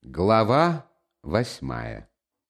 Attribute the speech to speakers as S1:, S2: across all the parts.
S1: Глава 8.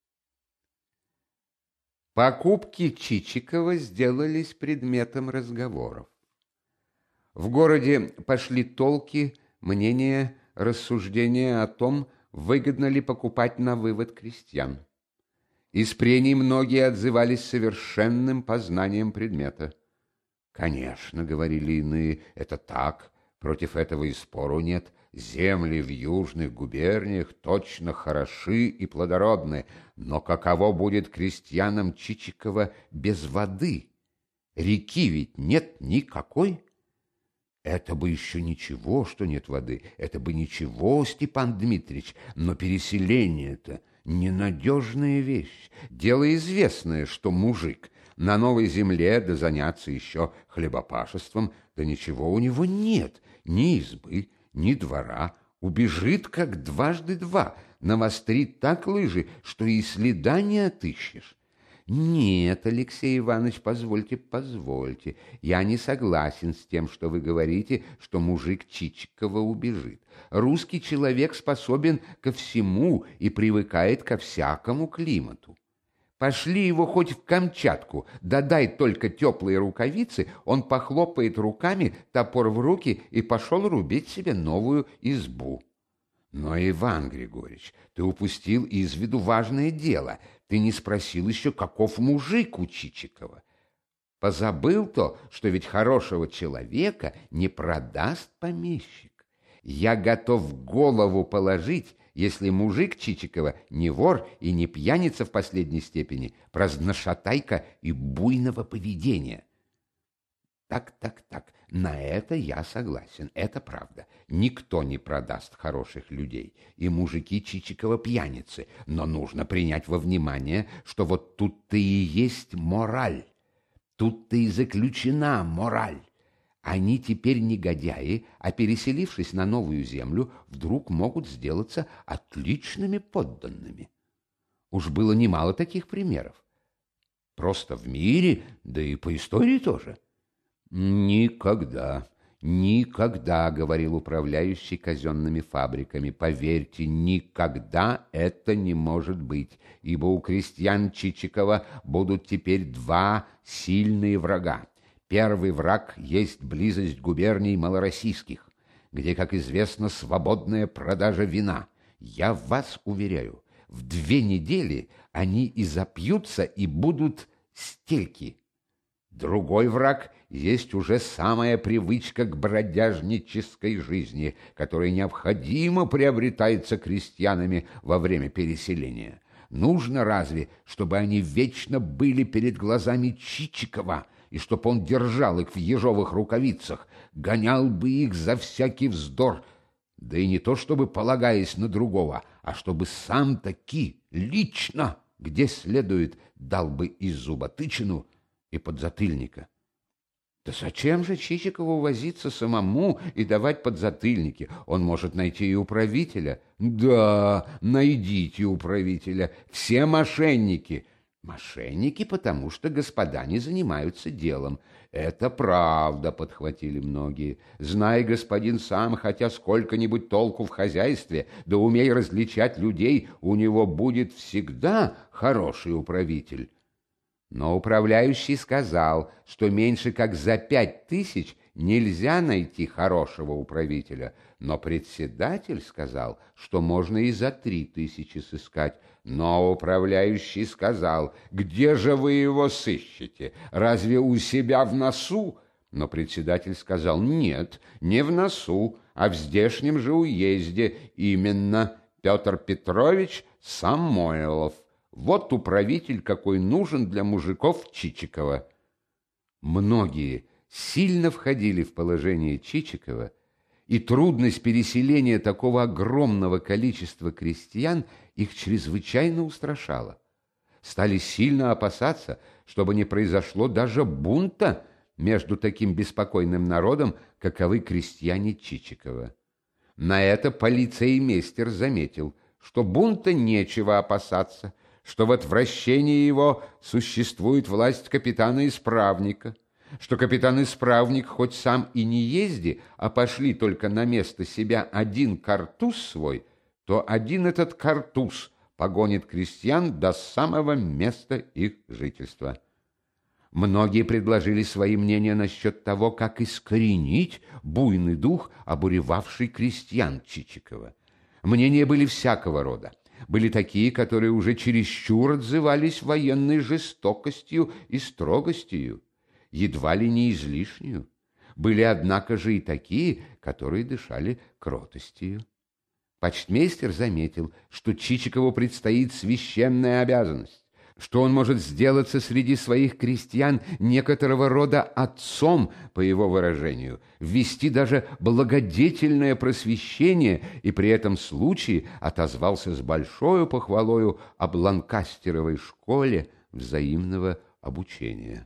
S1: Покупки Чичикова сделались предметом разговоров. В городе пошли толки, мнения, рассуждения о том, выгодно ли покупать на вывод крестьян. Из прений многие отзывались совершенным познанием предмета. «Конечно, — говорили иные, — это так, против этого и спору нет. Земли в южных губерниях точно хороши и плодородны, но каково будет крестьянам Чичикова без воды? Реки ведь нет никакой». «Это бы еще ничего, что нет воды, это бы ничего, Степан Дмитриевич, но переселение-то ненадежная вещь. Дело известное, что мужик на новой земле, да заняться еще хлебопашеством, да ничего у него нет, ни избы, ни двора, убежит, как дважды два, навострит так лыжи, что и следа не отыщешь». «Нет, Алексей Иванович, позвольте, я не согласен с тем, что вы говорите, что мужик Чичикова убежит. Русский человек способен ко всему и привыкает ко всякому климату. Пошли его хоть в Камчатку, да дай только теплые рукавицы, он похлопает руками, топор в руки и пошел рубить себе новую избу». «Но, Иван Григорьевич, ты упустил из виду важное дело. Ты не спросил еще, каков мужик у Чичикова. Позабыл то, что ведь хорошего человека не продаст помещик. Я готов голову положить, если мужик Чичикова не вор и не пьяница в последней степени, праздношатайка и буйного поведения». Так, на это я согласен, это правда. Никто не продаст хороших людей, и мужики Чичикова пьяницы, но нужно принять во внимание, что вот тут-то и есть мораль, тут-то и заключена мораль. Они теперь негодяи, а переселившись на новую землю, вдруг могут сделаться отличными подданными. Уж было немало таких примеров. Просто в мире, да и по истории тоже. «Никогда, никогда, — говорил управляющий казенными фабриками, — поверьте, никогда это не может быть, ибо у крестьян Чичикова будут теперь два сильные врага. Первый враг есть близость губерний малороссийских, где, как известно, свободная продажа вина. Я вас уверяю, в 2 недели они и запьются, и будут стельки. Другой враг есть уже самая привычка к бродяжнической жизни, которая необходимо приобретается крестьянами во время переселения. Нужно разве, чтобы они вечно были перед глазами Чичикова, и чтоб он держал их в ежовых рукавицах, гонял бы их за всякий вздор, да и не то чтобы полагаясь на другого, а чтобы сам таки лично, где следует, дал бы и зуботычину, и подзатыльника. Да зачем же Чичикову возиться самому и давать подзатыльники? Он может найти и управителя. Да, найдите управителя. Все мошенники. Мошенники, потому что господа не занимаются делом. Это правда, подхватили многие. Знай, господин, сам хотя сколько-нибудь толку в хозяйстве, да умей различать людей, у него будет всегда хороший управитель. Но управляющий сказал, что меньше как за 5000 нельзя найти хорошего управителя. Но председатель сказал, что можно и за 3000 сыскать. Но управляющий сказал: «Где же вы его сыщете? Разве у себя в носу?» Но председатель сказал: «Нет, не в носу, а в здешнем же уезде, именно Петр Петрович Самойлов. Вот управитель, какой нужен для мужиков Чичикова». Многие сильно входили в положение Чичикова, и трудность переселения такого огромного количества крестьян их чрезвычайно устрашала. Стали сильно опасаться, чтобы не произошло даже бунта между таким беспокойным народом, каковы крестьяне Чичикова. На это полицеймейстер заметил, что бунта нечего опасаться, что в отвращении его существует власть капитана-исправника, что капитан-исправник хоть сам и не езди, а пошли только на место себя один картуз свой, то один этот картуз погонит крестьян до самого места их жительства. Многие предложили свои мнения насчет того, как искоренить буйный дух, обуревавший крестьян Чичикова. Мнения были всякого рода. Были такие, которые уже чересчур отзывались военной жестокостью и строгостью, едва ли не излишнюю. Были, однако же, и такие, которые дышали кротостью. Почтмейстер заметил, что Чичикову предстоит священная обязанность, что он может сделаться среди своих крестьян некоторого рода отцом, по его выражению, ввести даже благодетельное просвещение, и при этом случае отозвался с большой похвалою об Ланкастеровой школе взаимного обучения.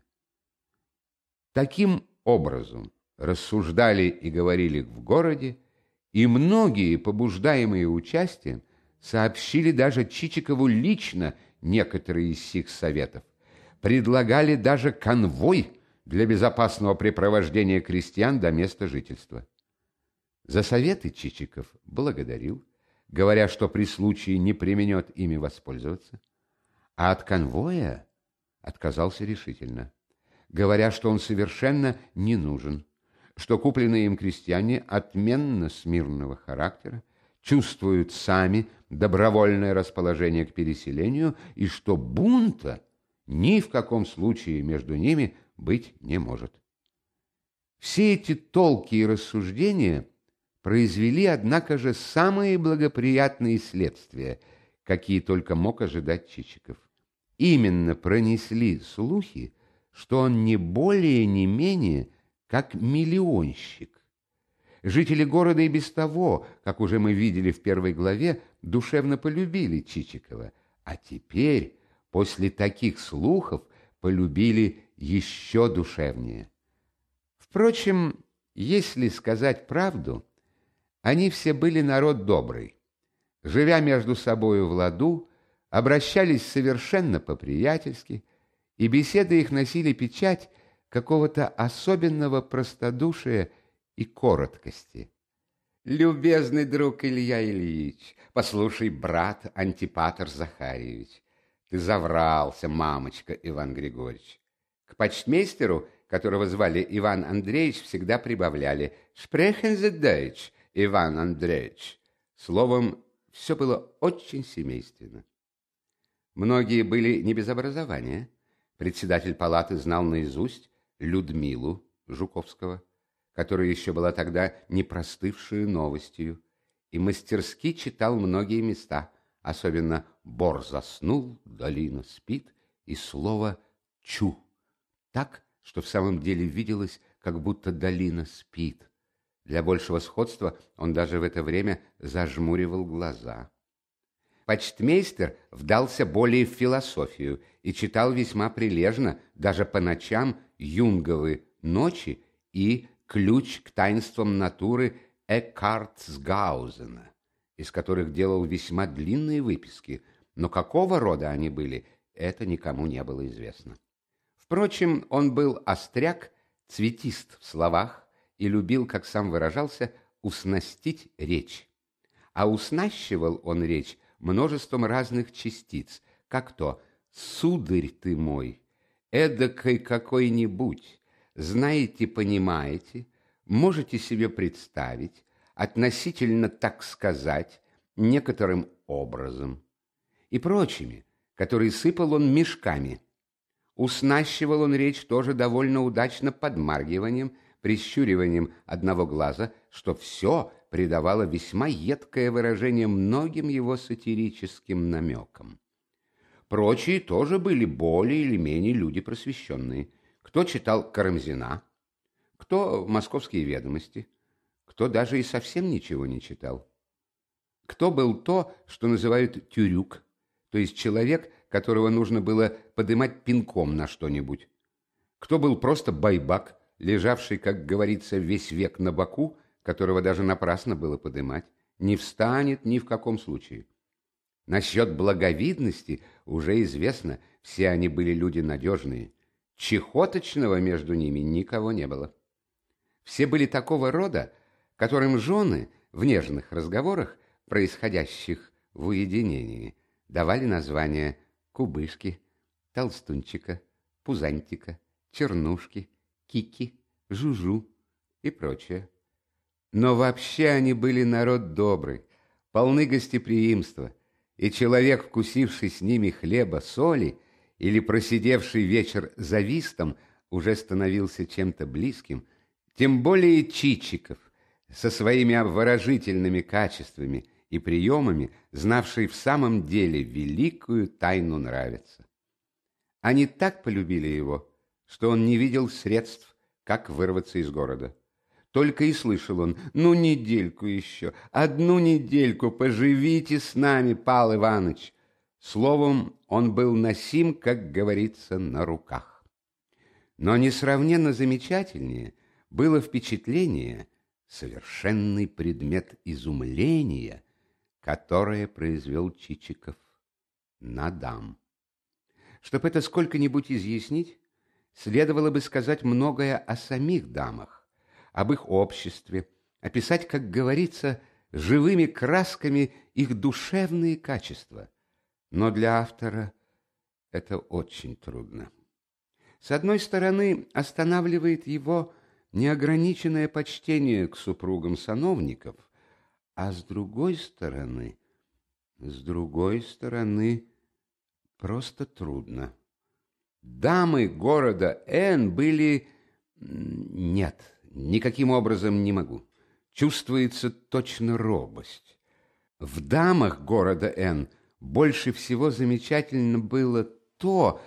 S1: Таким образом рассуждали и говорили в городе, и многие, побуждаемые участием, сообщили даже Чичикову лично некоторые из сих советов, предлагали даже конвой для безопасного препровождения крестьян до места жительства. За советы Чичиков благодарил, говоря, что при случае не преминет ими воспользоваться, а от конвоя отказался решительно, говоря, что он совершенно не нужен, что купленные им крестьяне отменно смиренного характера, чувствуют сами добровольное расположение к переселению и что бунта ни в каком случае между ними быть не может. Все эти толки и рассуждения произвели, однако же, самые благоприятные следствия, какие только мог ожидать Чичиков. Именно пронесли слухи, что он не более не менее как миллионщик. Жители города и без того, как уже мы видели в первой главе, душевно полюбили Чичикова, а теперь, после таких слухов, полюбили еще душевнее. Впрочем, если сказать правду, они все были народ добрый. Живя между собою в ладу, обращались совершенно по-приятельски, и беседы их носили печать какого-то особенного простодушия и короткости. «Любезный друг Илья Ильич, послушай, брат Антипатр Захарьевич, ты заврался, мамочка Иван Григорьевич». К почтмейстеру, которого звали Иван Андреевич, всегда прибавляли «Sprechen Sie Deutsch, Иван Андреевич». Словом, все было очень семейственно. Многие были не без образования. Председатель палаты знал наизусть Людмилу Жуковского, которая еще была тогда не простывшую новостью, и мастерски читал многие места, особенно «Бор заснул, долина спит» и слово «чу», так, что в самом деле виделось, как будто долина спит. Для большего сходства он даже в это время зажмуривал глаза. Почтмейстер вдался более в философию и читал весьма прилежно, даже по ночам, Юнговы «Ночи» и «Ключ к таинствам натуры» Эккартсгаузена, из которых делал весьма длинные выписки, но какого рода они были, это никому не было известно. Впрочем, он был остряк, цветист в словах и любил, как сам выражался, уснастить речь. А уснащивал он речь множеством разных частиц, как то «сударь ты мой», «эдакой какой-нибудь», «знаете, понимаете», «можете себе представить», «относительно, так сказать», «некоторым образом» и прочими, которые сыпал он мешками. Уснащивал он речь тоже довольно удачно подмаргиванием, прищуриванием одного глаза, что все придавало весьма едкое выражение многим его сатирическим намекам. Прочие тоже были более или менее люди просвещенные. Кто читал Карамзина, кто «Московские ведомости», кто даже и совсем ничего не читал. Кто был то, что называют тюрюк, то есть человек, которого нужно было подымать пинком на что-нибудь. Кто был просто байбак, лежавший, как говорится, весь век на боку, которого даже напрасно было подымать, не встанет ни в каком случае. Насчет благовидности уже известно, все они были люди надежные. Чехоточного между ними никого не было. Все были такого рода, которым жены в нежных разговорах происходящих в уединении, давали названия кубышки, толстунчика, пузантика, чернушки, кики, жужу и прочее. Но вообще они были народ добрый, полны гостеприимства, и человек, вкусивший с ними хлеба, соли или просидевший вечер за вистом, уже становился чем-то близким, тем более Чичиков, со своими обворожительными качествами и приемами, знавший в самом деле великую тайну нравиться. Они так полюбили его, что он не видел средств, как вырваться из города. Только и слышал он: «Ну, недельку еще, одну недельку поживите с нами, Пал Иваныч». Словом, он был носим, как говорится, на руках. Но несравненно замечательнее было впечатление, совершенный предмет изумления, которое произвел Чичиков на дам. Чтобы это сколько-нибудь изъяснить, следовало бы сказать многое о самих дамах, об их обществе, описать, как говорится, живыми красками их душевные качества. Но для автора это очень трудно. С одной стороны, останавливает его неограниченное почтение к супругам сановников, а с другой стороны, просто трудно. Дамы города Н были... Нет, никаким образом не могу. Чувствуется точно робость. В дамах города Н больше всего замечательно было то...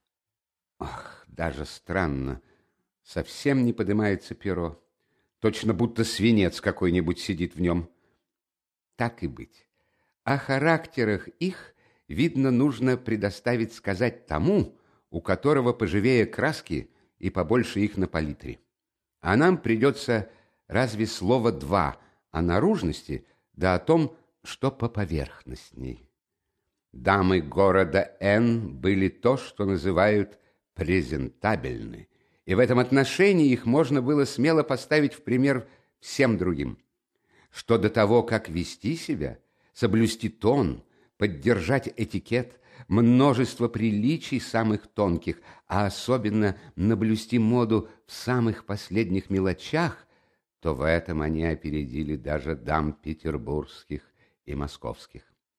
S1: Ах, даже странно, совсем не поднимается перо. Точно будто свинец какой-нибудь сидит в нем. Так и быть. О характерах их, видно, нужно предоставить сказать тому, у которого поживее краски и побольше их на палитре. А нам придется разве слово два о наружности, да о том, что поповерхностней. Дамы города Н были то, что называют презентабельны, и в этом отношении их можно было смело поставить в пример всем другим. Что до того, как вести себя, соблюсти тон, поддержать этикет, множество приличий самых тонких, а особенно наблюсти моду в самых последних мелочах, то в этом они опередили даже дам петербургских и московских.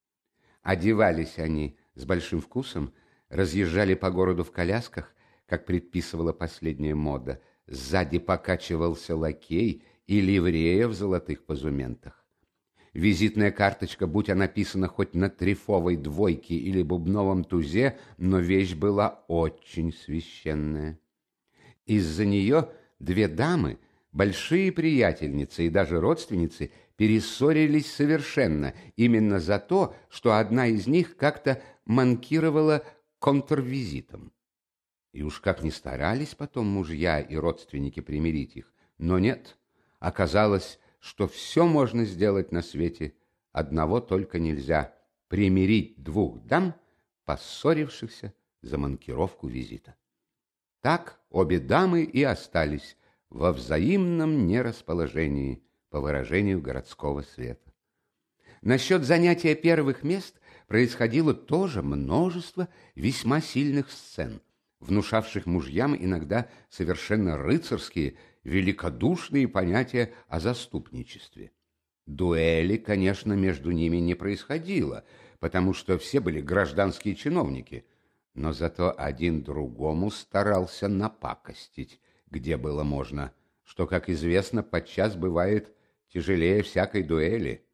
S1: Одевались они с большим вкусом, разъезжали по городу в колясках, как предписывала последняя мода, сзади покачивался лакей и ливрея в золотых позументах. Визитная карточка, будь она написана хоть на трефовой двойке или бубновом тузе, но вещь была очень священная. Из-за нее две дамы, большие приятельницы и даже родственницы, перессорились совершенно, именно за то, что одна из них как-то манкировала контрвизитом. И уж как ни старались потом мужья и родственники примирить их, но нет, оказалось, что все можно сделать на свете, одного только нельзя — примирить двух дам, поссорившихся за манкировку визита. Так обе дамы и остались во взаимном нерасположении, по выражению городского света. Насчет занятия первых мест происходило тоже множество весьма сильных сцен, внушавших мужьям иногда совершенно рыцарские, великодушные понятия о заступничестве. Дуэли, конечно, между ними не происходило, потому что все были гражданские чиновники, но зато один другому старался напакостить, где было можно, что, как известно, подчас бывает тяжелее всякой дуэли.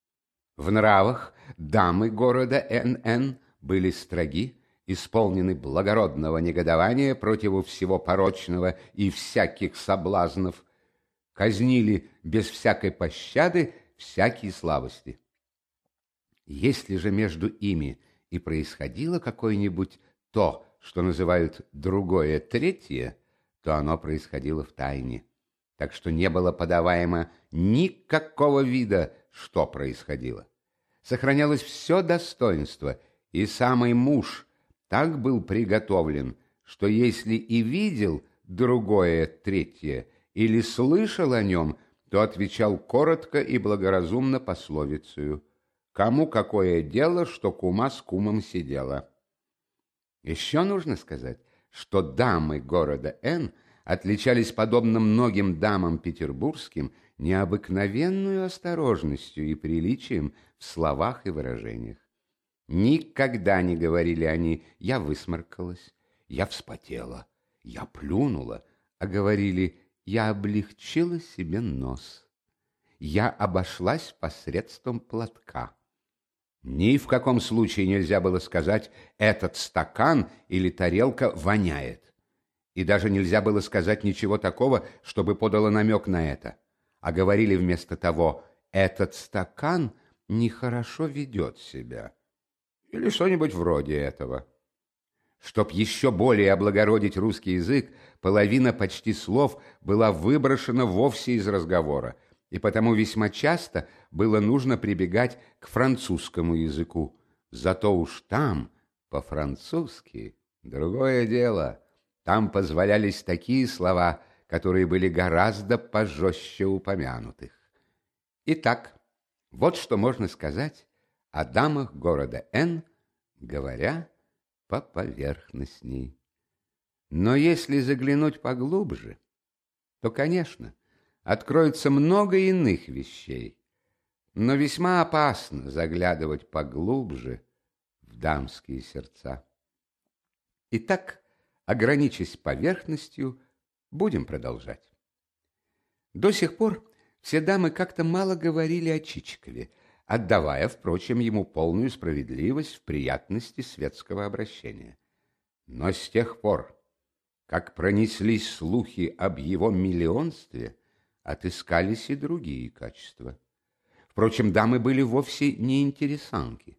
S1: В нравах дамы города Н.Н. были строги, исполнены благородного негодования против всего порочного и всяких соблазнов, казнили без всякой пощады всякие слабости. Если же между ими и происходило какое-нибудь то, что называют другое третье, то оно происходило в тайне, так что не было подаваемо никакого вида, что происходило. Сохранялось все достоинство, и самый муж так был приготовлен, что если и видел другое третье или слышал о нем, то отвечал коротко и благоразумно пословицею: Кому какое дело, что кума с кумом сидела? Еще нужно сказать, что дамы города Н отличались, подобно многим дамам петербургским, необыкновенную осторожностью и приличием в словах и выражениях. Никогда не говорили они «я высморкалась», «я вспотела», «я плюнула», а говорили «я облегчила себе нос», «я обошлась посредством платка». Ни в каком случае нельзя было сказать «этот стакан или тарелка воняет». И даже нельзя было сказать ничего такого, чтобы подало намек на это. А говорили вместо того «этот стакан нехорошо ведет себя». Или что-нибудь вроде этого. Чтоб еще более облагородить русский язык, половина почти слов была выброшена вовсе из разговора, и потому весьма часто было нужно прибегать к французскому языку. Зато уж там, по-французски, другое дело. Там позволялись такие слова, которые были гораздо пожестче упомянутых. Итак, вот что можно сказать о дамах города Н, говоря поповерхностней. Но если заглянуть поглубже, то, конечно, откроется много иных вещей, но весьма опасно заглядывать поглубже в дамские сердца. Итак, ограничившись поверхностью, будем продолжать. До сих пор все дамы как-то мало говорили о Чичикове, отдавая, впрочем, ему полную справедливость в приятности светского обращения. Но с тех пор, как пронеслись слухи об его миллионстве, отыскались и другие качества. Впрочем, дамы были вовсе не интересанки.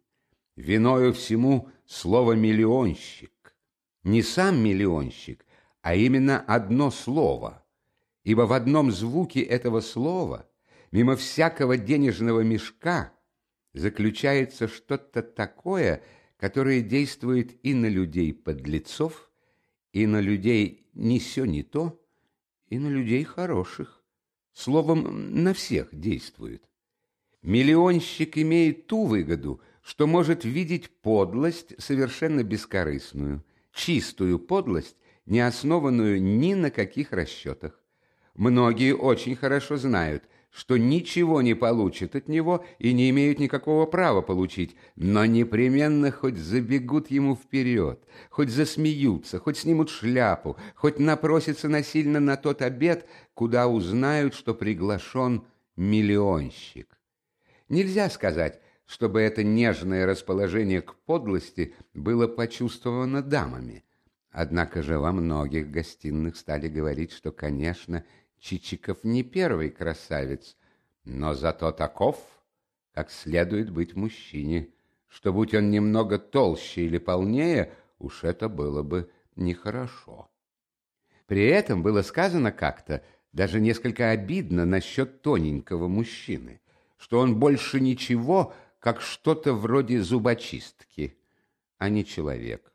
S1: Виною всему слово «миллионщик». Не сам миллионщик, а именно одно слово, ибо в одном звуке этого слова, мимо всякого денежного мешка, заключается что-то такое, которое действует и на людей-подлецов, и на людей ни сё ни то, и на людей хороших. Словом, на всех действует. Миллионщик имеет ту выгоду, что может видеть подлость совершенно бескорыстную, чистую подлость, не основанную ни на каких расчетах. Многие очень хорошо знают, что ничего не получат от него и не имеют никакого права получить, но непременно хоть забегут ему вперед, хоть засмеются, хоть снимут шляпу, хоть напросятся насильно на тот обед, куда узнают, что приглашен миллионщик. Нельзя сказать, чтобы это нежное расположение к подлости было почувствовано дамами. Однако же во многих гостиных стали говорить, что, конечно, Чичиков не первый красавец, но зато таков, как следует быть мужчине, что будь он немного толще или полнее, уж это было бы нехорошо. При этом было сказано как-то, даже несколько обидно насчет тоненького мужчины, что он больше ничего, как что-то вроде зубочистки, а не человек.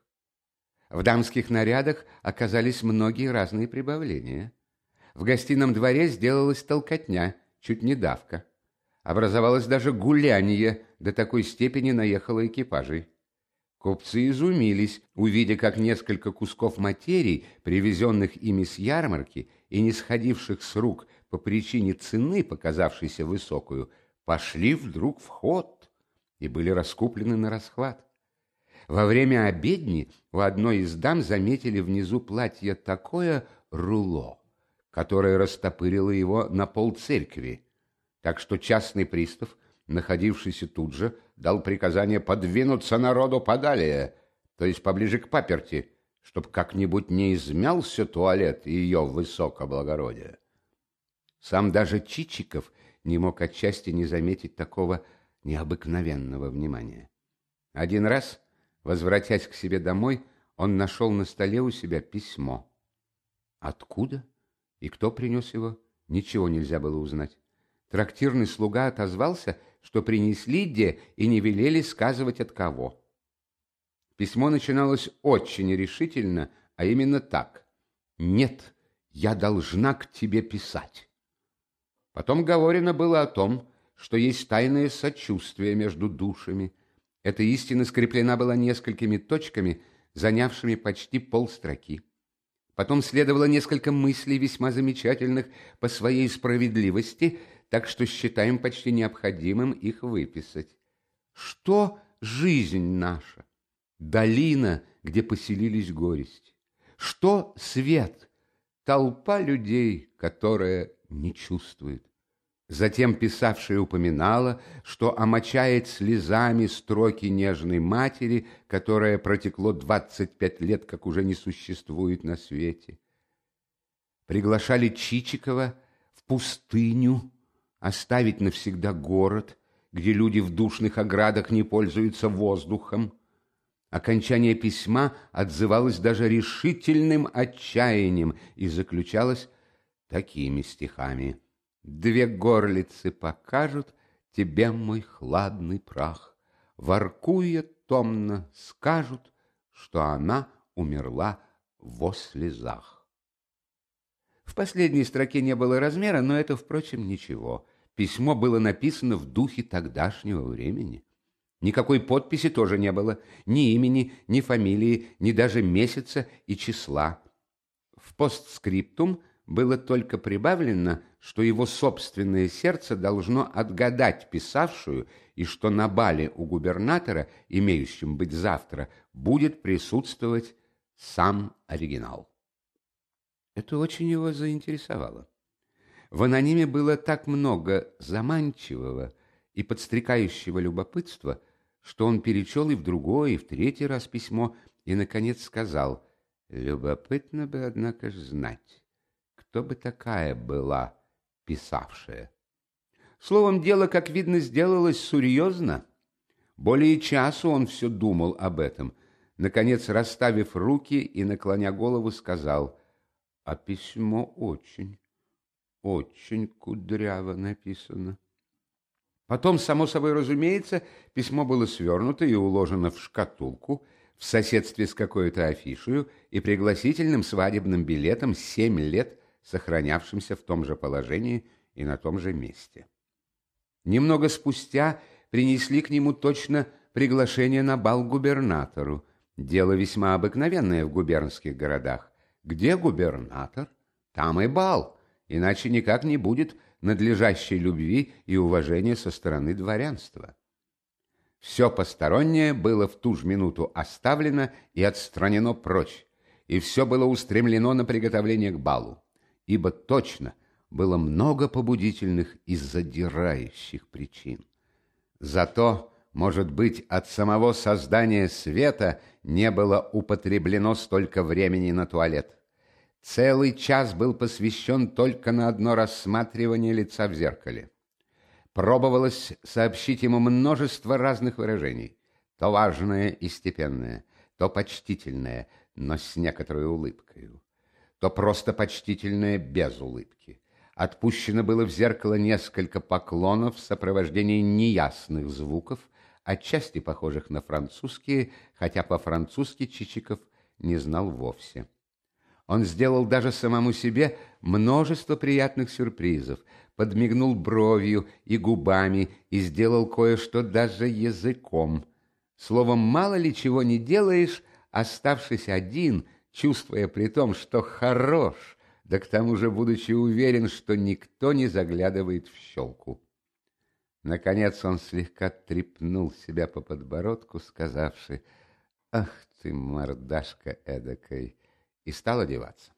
S1: В дамских нарядах оказались многие разные прибавления. В гостином дворе сделалась толкотня, чуть не давка. Образовалось даже гуляние, до такой степени наехало экипажей. Купцы изумились, увидя, как несколько кусков материи, привезенных ими с ярмарки и не сходивших с рук по причине цены, показавшейся высокую, пошли вдруг в ход и были раскуплены на расхват. Во время обедни у одной из дам заметили внизу платья такое руло, которое растопырило его на полцеркви, так что частный пристав, находившийся тут же, дал приказание подвинуться народу подалее, то есть поближе к паперти, чтоб как-нибудь не измялся туалет ее высокоблагородия. Сам даже Чичиков не мог отчасти не заметить такого необыкновенного внимания. Один раз, возвратясь к себе домой, он нашел на столе у себя письмо. Откуда и кто принес его, ничего нельзя было узнать. Трактирный слуга отозвался, что принесли де и не велели сказывать от кого. Письмо начиналось очень решительно, а именно так: «Нет, я должна к тебе писать». Потом говорено было о том, что есть тайное сочувствие между душами. Эта истина скреплена была несколькими точками, занявшими почти полстроки. Потом следовало несколько мыслей, весьма замечательных по своей справедливости, так что считаем почти необходимым их выписать. Что жизнь наша? Долина, где поселились горести. Что свет? Толпа людей, которая не чувствует. Затем писавшая упоминала, что омочает слезами строки нежной матери, которая протекло 25 лет, как уже не существует на свете. Приглашали Чичикова в пустыню, оставить навсегда город, где люди в душных оградах не пользуются воздухом. Окончание письма отзывалось даже решительным отчаянием и заключалось такими стихами: «Две горлицы покажут тебе мой хладный прах, воркуя томно скажут, что она умерла во слезах». В последней строке не было размера, но это, впрочем, ничего. Письмо было написано в духе тогдашнего времени. Никакой подписи тоже не было, ни имени, ни фамилии, ни даже месяца и числа. В постскриптум было только прибавлено, что его собственное сердце должно отгадать писавшую, и что на бале у губернатора, имеющем быть завтра, будет присутствовать сам оригинал. Это очень его заинтересовало. В анониме было так много заманчивого и подстрекающего любопытства, что он перечел и в другой, и в третий раз письмо, и, наконец, сказал: «Любопытно бы, однако ж, знать, кто бы такая была писавшая». Словом, дело, как видно, сделалось серьезно. Более часу он все думал об этом. Наконец, расставив руки и наклоня голову, сказал: «А письмо очень, очень кудряво написано». Потом, само собой разумеется, письмо было свернуто и уложено в шкатулку в соседстве с какой-то афишею и пригласительным свадебным билетом 7 лет, сохранявшимся в том же положении и на том же месте. Немного спустя принесли к нему точно приглашение на бал губернатору. Дело весьма обыкновенное в губернских городах. Где губернатор, там и бал, иначе никак не будет надлежащей любви и уважения со стороны дворянства. Все постороннее было в ту же минуту оставлено и отстранено прочь, и все было устремлено на приготовление к балу, ибо точно было много побудительных и задирающих причин. Зато, может быть, от самого создания света не было употреблено столько времени на туалет. Целый час был посвящен только на одно рассматривание лица в зеркале. Пробовалось сообщить ему множество разных выражений, то важное и степенное, то почтительное, но с некоторой улыбкой, то просто почтительное без улыбки. Отпущено было в зеркало несколько поклонов в сопровождении неясных звуков, отчасти похожих на французские, хотя по-французски Чичиков не знал вовсе. Он сделал даже самому себе множество приятных сюрпризов, подмигнул бровью и губами и сделал кое-что даже языком. Словом, мало ли чего не делаешь, оставшись один, чувствуя при том, что хорош, да к тому же будучи уверен, что никто не заглядывает в щелку. Наконец он слегка трепнул себя по подбородку, сказавши: «Ах ты, мордашка эдакой!» и стал одеваться.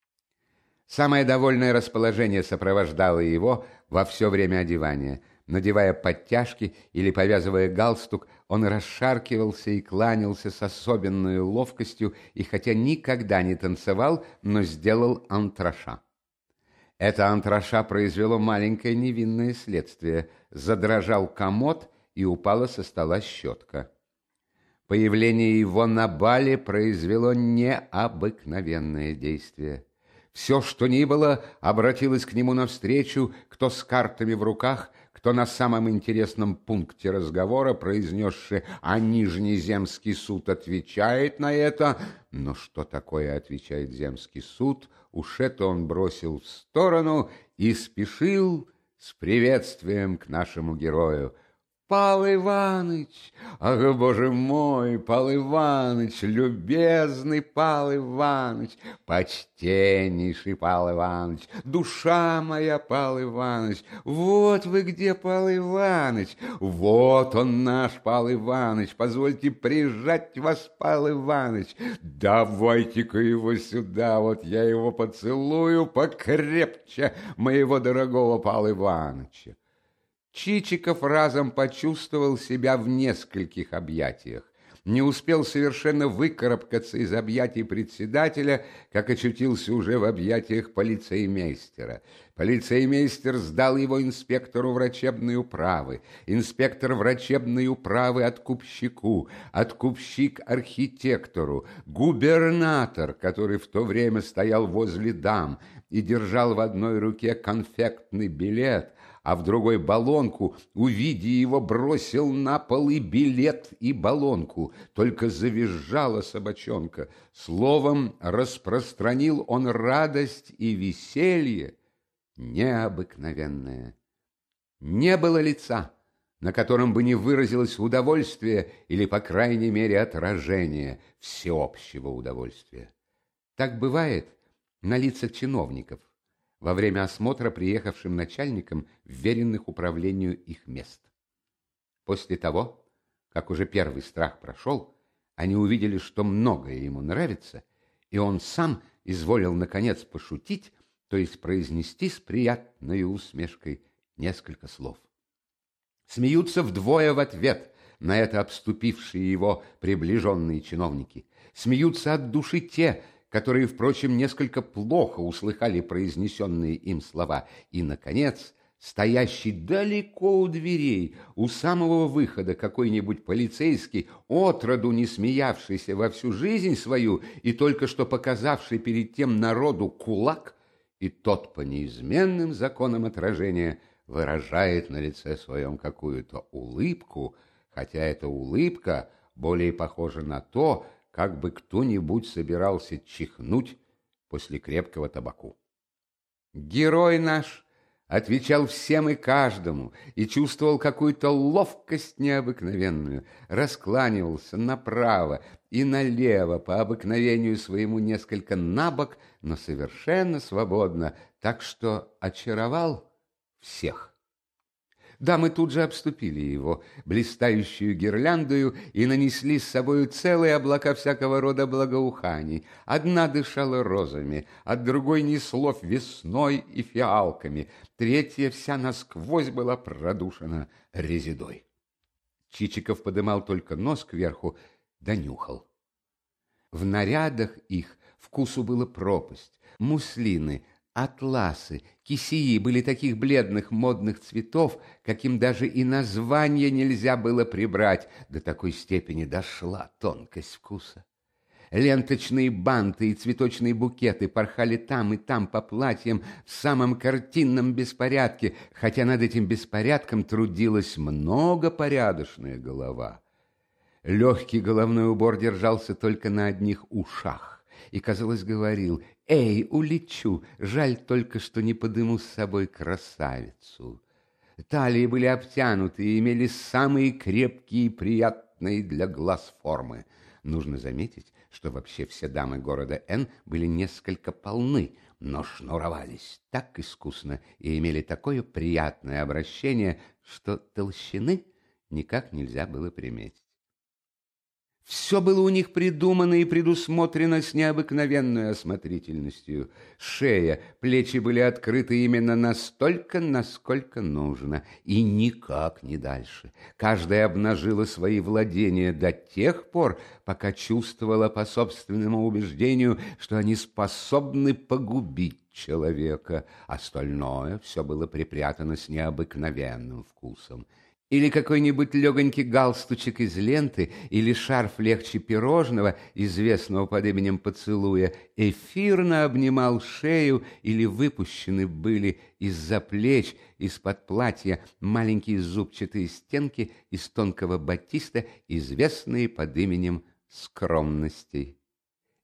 S1: Самое довольное расположение сопровождало его во все время одевания. Надевая подтяжки или повязывая галстук, он расшаркивался и кланялся с особенной ловкостью, и хотя никогда не танцевал, но сделал антраша. Это антраша произвело маленькое невинное следствие. Задрожал комод, и упала со стола щетка. Появление его на бале произвело необыкновенное действие. Все, что ни было, обратилось к нему навстречу, кто с картами в руках, кто на самом интересном пункте разговора, произнесши: «А Нижний земский суд отвечает на это». Но что такое отвечает земский суд, уж это он бросил в сторону и спешил с приветствием к нашему герою. Пал Иваныч! Ах, боже мой, Пал Иваныч, любезный Пал Иваныч, почтеннейший Пал Иваныч, душа моя, Пал Иваныч, вот вы где, Пал Иваныч, вот он наш Пал Иваныч, позвольте прижать вас, Пал Иваныч, давайте-ка его сюда, вот я его поцелую покрепче, моего дорогого Пала Иваныча. Чичиков разом почувствовал себя в нескольких объятиях. Не успел совершенно выкарабкаться из объятий председателя, как очутился уже в объятиях полицеймейстера. Полицеймейстер сдал его инспектору врачебной управы, инспектор врачебной управы откупщику, откупщик архитектору, губернатор, который в то время стоял возле дам и держал в одной руке конфектный билет, а в другой баллонку, увидя его, бросил на пол и билет, и баллонку. Только завизжала собачонка. Словом, распространил он радость и веселье необыкновенное. Не было лица, на котором бы не выразилось удовольствие или, по крайней мере, отражение всеобщего удовольствия. Так бывает на лицах чиновников во время осмотра приехавшим начальникам, вверенных управлению их мест. После того, как уже первый страх прошел, они увидели, что многое ему нравится, и он сам изволил, наконец, пошутить, то есть произнести с приятной усмешкой несколько слов. Смеются вдвое в ответ на это обступившие его приближенные чиновники. Смеются от души те, которые, впрочем, несколько плохо услыхали произнесенные им слова, и, наконец, стоящий далеко у дверей, у самого выхода какой-нибудь полицейский, отроду не смеявшийся во всю жизнь свою и только что показавший перед тем народу кулак, и тот по неизменным законам отражения выражает на лице своем какую-то улыбку, хотя эта улыбка более похожа на то, как бы кто-нибудь собирался чихнуть после крепкого табаку. Герой наш отвечал всем и каждому и чувствовал какую-то ловкость необыкновенную, раскланивался направо и налево, по обыкновению своему несколько набок, но совершенно свободно, так что очаровал всех. Дамы тут же обступили его, блистающую гирляндою, и нанесли с собою целые облака всякого рода благоуханий. Одна дышала розами, от другой несло весной и фиалками, третья вся насквозь была продушена резедой. Чичиков подымал только нос кверху, да нюхал. В нарядах их вкусу было пропасть, муслины, атласы, кисеи были таких бледных модных цветов, каким даже и название нельзя было прибрать, до такой степени дошла тонкость вкуса. Ленточные банты и цветочные букеты порхали там и там по платьям в самом картинном беспорядке, хотя над этим беспорядком трудилась многопорядочная голова. Легкий головной убор держался только на одних ушах и, казалось, говорил: «Эй, улечу, жаль только, что не подыму с собой красавицу». Талии были обтянуты и имели самые крепкие и приятные для глаз формы. Нужно заметить, что вообще все дамы города Н были несколько полны, но шнуровались так искусно и имели такое приятное обращение, что толщины никак нельзя было приметить. Все было у них придумано и предусмотрено с необыкновенной осмотрительностью. Шея, плечи были открыты именно настолько, насколько нужно, и никак не дальше. Каждая обнажила свои владения до тех пор, пока чувствовала по собственному убеждению, что они способны погубить человека. Остальное все было припрятано с необыкновенным вкусом. Или какой-нибудь легонький галстучек из ленты, или шарф легче пирожного, известного под именем поцелуя, эфирно обнимал шею, или выпущены были из-за плеч, из-под платья маленькие зубчатые стенки из тонкого батиста, известные под именем скромностей.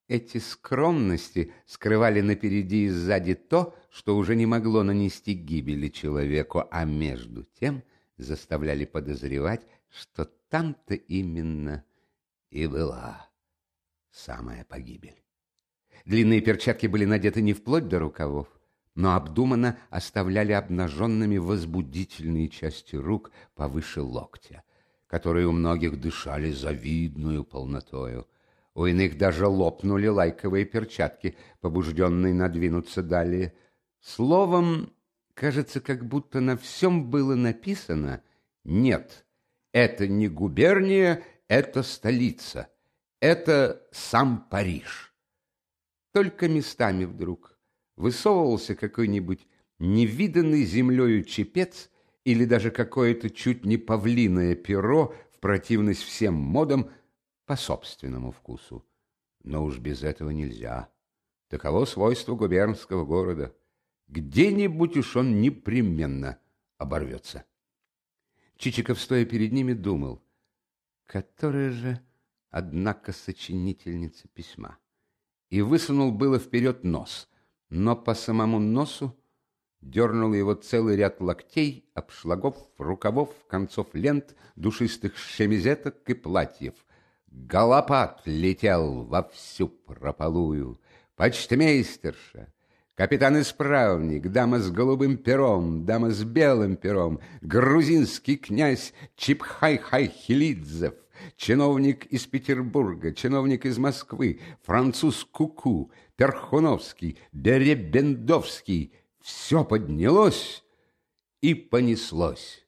S1: Эти скромности скрывали напереди и сзади то, что уже не могло нанести гибели человеку, а между тем заставляли подозревать, что там-то именно и была самая погибель. Длинные перчатки были надеты не вплоть до рукавов, но обдуманно оставляли обнаженными возбудительные части рук повыше локтя, которые у многих дышали завидную полнотою. У иных даже лопнули лайковые перчатки, побужденные надвинуться далее. Словом, кажется, как будто на всем было написано: «Нет, это не губерния, это столица, это сам Париж». Только местами вдруг высовывался какой-нибудь невиданный землею чепец или даже какое-то чуть не павлиное перо в противность всем модам по собственному вкусу. Но уж без этого нельзя. Таково свойство губернского города. Где-нибудь уж он непременно оборвется. Чичиков, стоя перед ними, думал, которая же, однако, сочинительница письма. И высунул было вперед нос, но по самому носу дернул его целый ряд локтей, обшлагов, рукавов, концов лент, душистых шемизеток и платьев. Голопат летел во всю прополую. Почтмейстерша, капитан-исправник, дама с голубым пером, дама с белым пером, грузинский князь Чипхай-Хай-Хилидзев, чиновник из Петербурга, чиновник из Москвы, француз Куку, Перхуновский, Деребендовский — все поднялось и понеслось.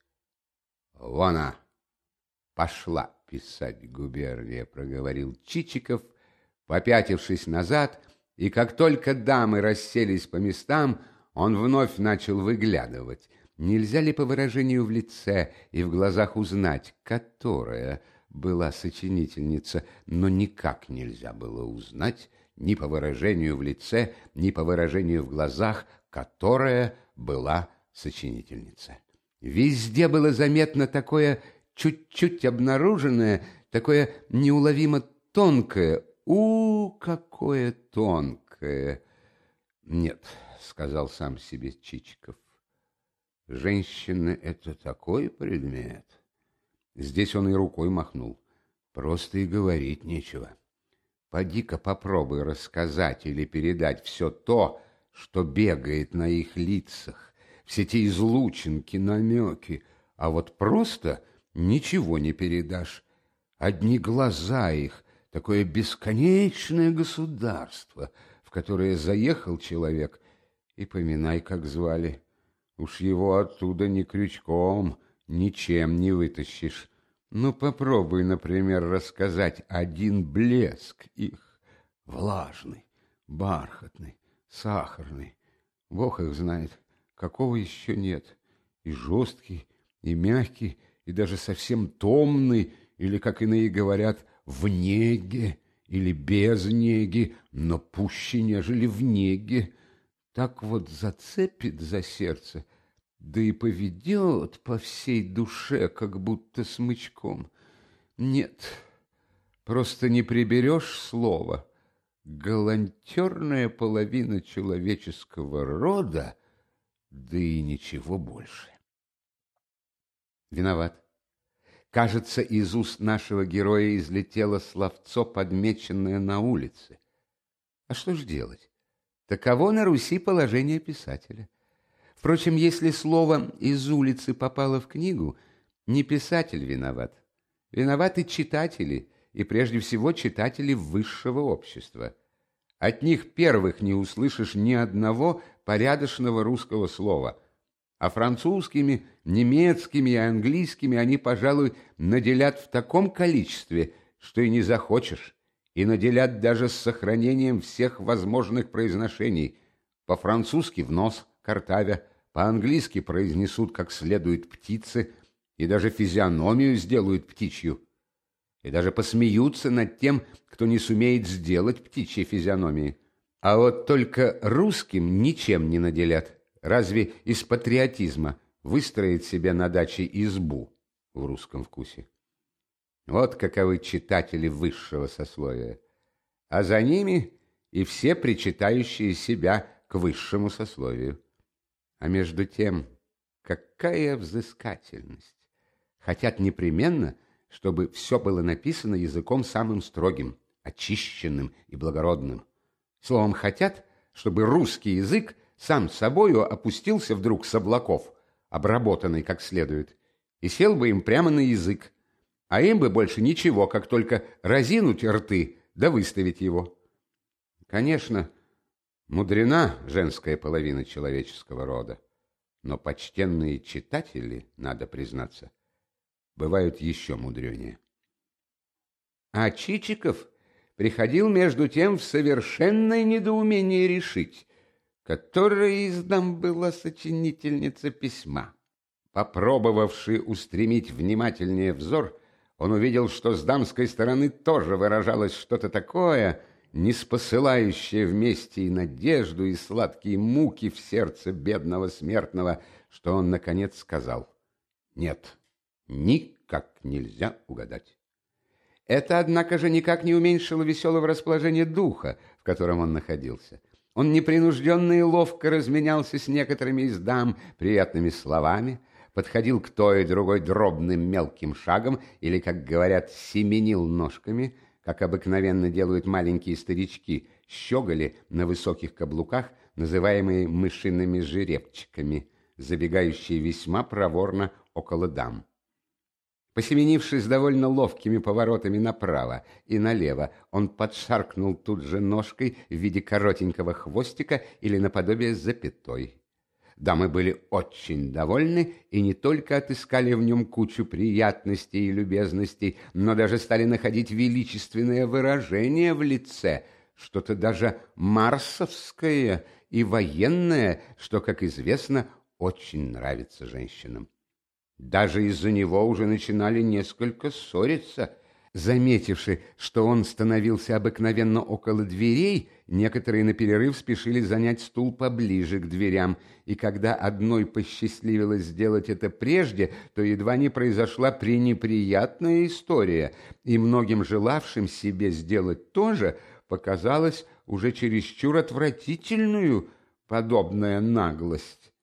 S1: Вон она пошла писать губерния, проговорил Чичиков, попятившись назад, и как только дамы расселись по местам, он вновь начал выглядывать. Нельзя ли по выражению в лице и в глазах узнать, которая была сочинительница, но никак нельзя было узнать ни по выражению в лице, ни по выражению в глазах, которая была сочинительница. Везде было заметно такое чуть-чуть обнаруженное, такое неуловимо тонкое. Какое тонкое! Нет, сказал сам себе Чичиков, женщины — это такой предмет. Здесь он и рукой махнул. Просто и говорить нечего. Поди-ка попробуй рассказать или передать все то, что бегает на их лицах, все те излучинки, намеки, а вот просто ничего не передашь. Одни глаза их, такое бесконечное государство, в которое заехал человек, и поминай, как звали. Уж его оттуда ни крючком, ничем не вытащишь. Ну, попробуй, например, рассказать один блеск их. Влажный, бархатный, сахарный. Бог их знает, какого еще нет. И жесткий, и мягкий, и даже совсем томный, или, как иные говорят, в неге, или без неги, но пуще, нежели в неге. Так вот зацепит за сердце, да и поведет по всей душе, как будто смычком. Нет, просто не приберешь слова. Галантерная половина человеческого рода, да и ничего больше. Виноват. Кажется, из уст нашего героя излетело словцо, подмеченное на улице. А что ж делать? Таково на Руси положение писателя. Впрочем, если слово «из улицы» попало в книгу, не писатель виноват. Виноваты читатели, и прежде всего читатели высшего общества. От них первых не услышишь ни одного порядочного русского слова, а французскими, немецкими и английскими они, пожалуй, наделят в таком количестве, что и не захочешь, и наделят даже с сохранением всех возможных произношений. По-французски в нос, картавя, по-английски произнесут как следует птицы, и даже физиономию сделают птичью. И даже посмеются над тем, кто не сумеет сделать птичьей физиономии. А вот только русским ничем не наделят. Разве из патриотизма выстроить себе на даче избу в русском вкусе? Вот каковы читатели высшего сословия. А за ними и все причитающие себя к высшему сословию. А между тем, какая взыскательность! Хотят непременно, чтобы все было написано языком самым строгим, очищенным и благородным. Словом, хотят, чтобы русский язык сам собою опустился вдруг с облаков, обработанный как следует, и сел бы им прямо на язык, а им бы больше ничего, как только разинуть рты да выставить его. Конечно, мудрена женская половина человеческого рода, но почтенные читатели, надо признаться, бывают еще мудренее. А Чичиков приходил между тем в совершенное недоумение решить, которая из дам была сочинительница письма. Попробовавши устремить внимательнее взор, он увидел, что с дамской стороны тоже выражалось что-то такое, неспосылающее вместе и надежду, и сладкие муки в сердце бедного смертного, что он, наконец, сказал: «Нет, никак нельзя угадать». Это, однако же, никак не уменьшило веселого расположения духа, в котором он находился. Он непринужденно и ловко разменялся с некоторыми из дам приятными словами, подходил к той и другой дробным мелким шагом или, как говорят, семенил ножками, как обыкновенно делают маленькие старички, щеголи на высоких каблуках, называемые мышиными жеребчиками, забегающие весьма проворно около дам. Посеменившись довольно ловкими поворотами направо и налево, он подшаркнул тут же ножкой в виде коротенького хвостика или наподобие запятой. Дамы были очень довольны и не только отыскали в нем кучу приятностей и любезностей, но даже стали находить величественное выражение в лице, что-то даже марсовское и военное, что, как известно, очень нравится женщинам. Даже из-за него уже начинали несколько ссориться. Заметивши, что он становился обыкновенно около дверей, некоторые на перерыв спешили занять стул поближе к дверям, и когда одной посчастливилось сделать это прежде, то едва не произошла пренеприятная история, и многим желавшим себе сделать то же показалось уже чересчур отвратительную подобная наглость.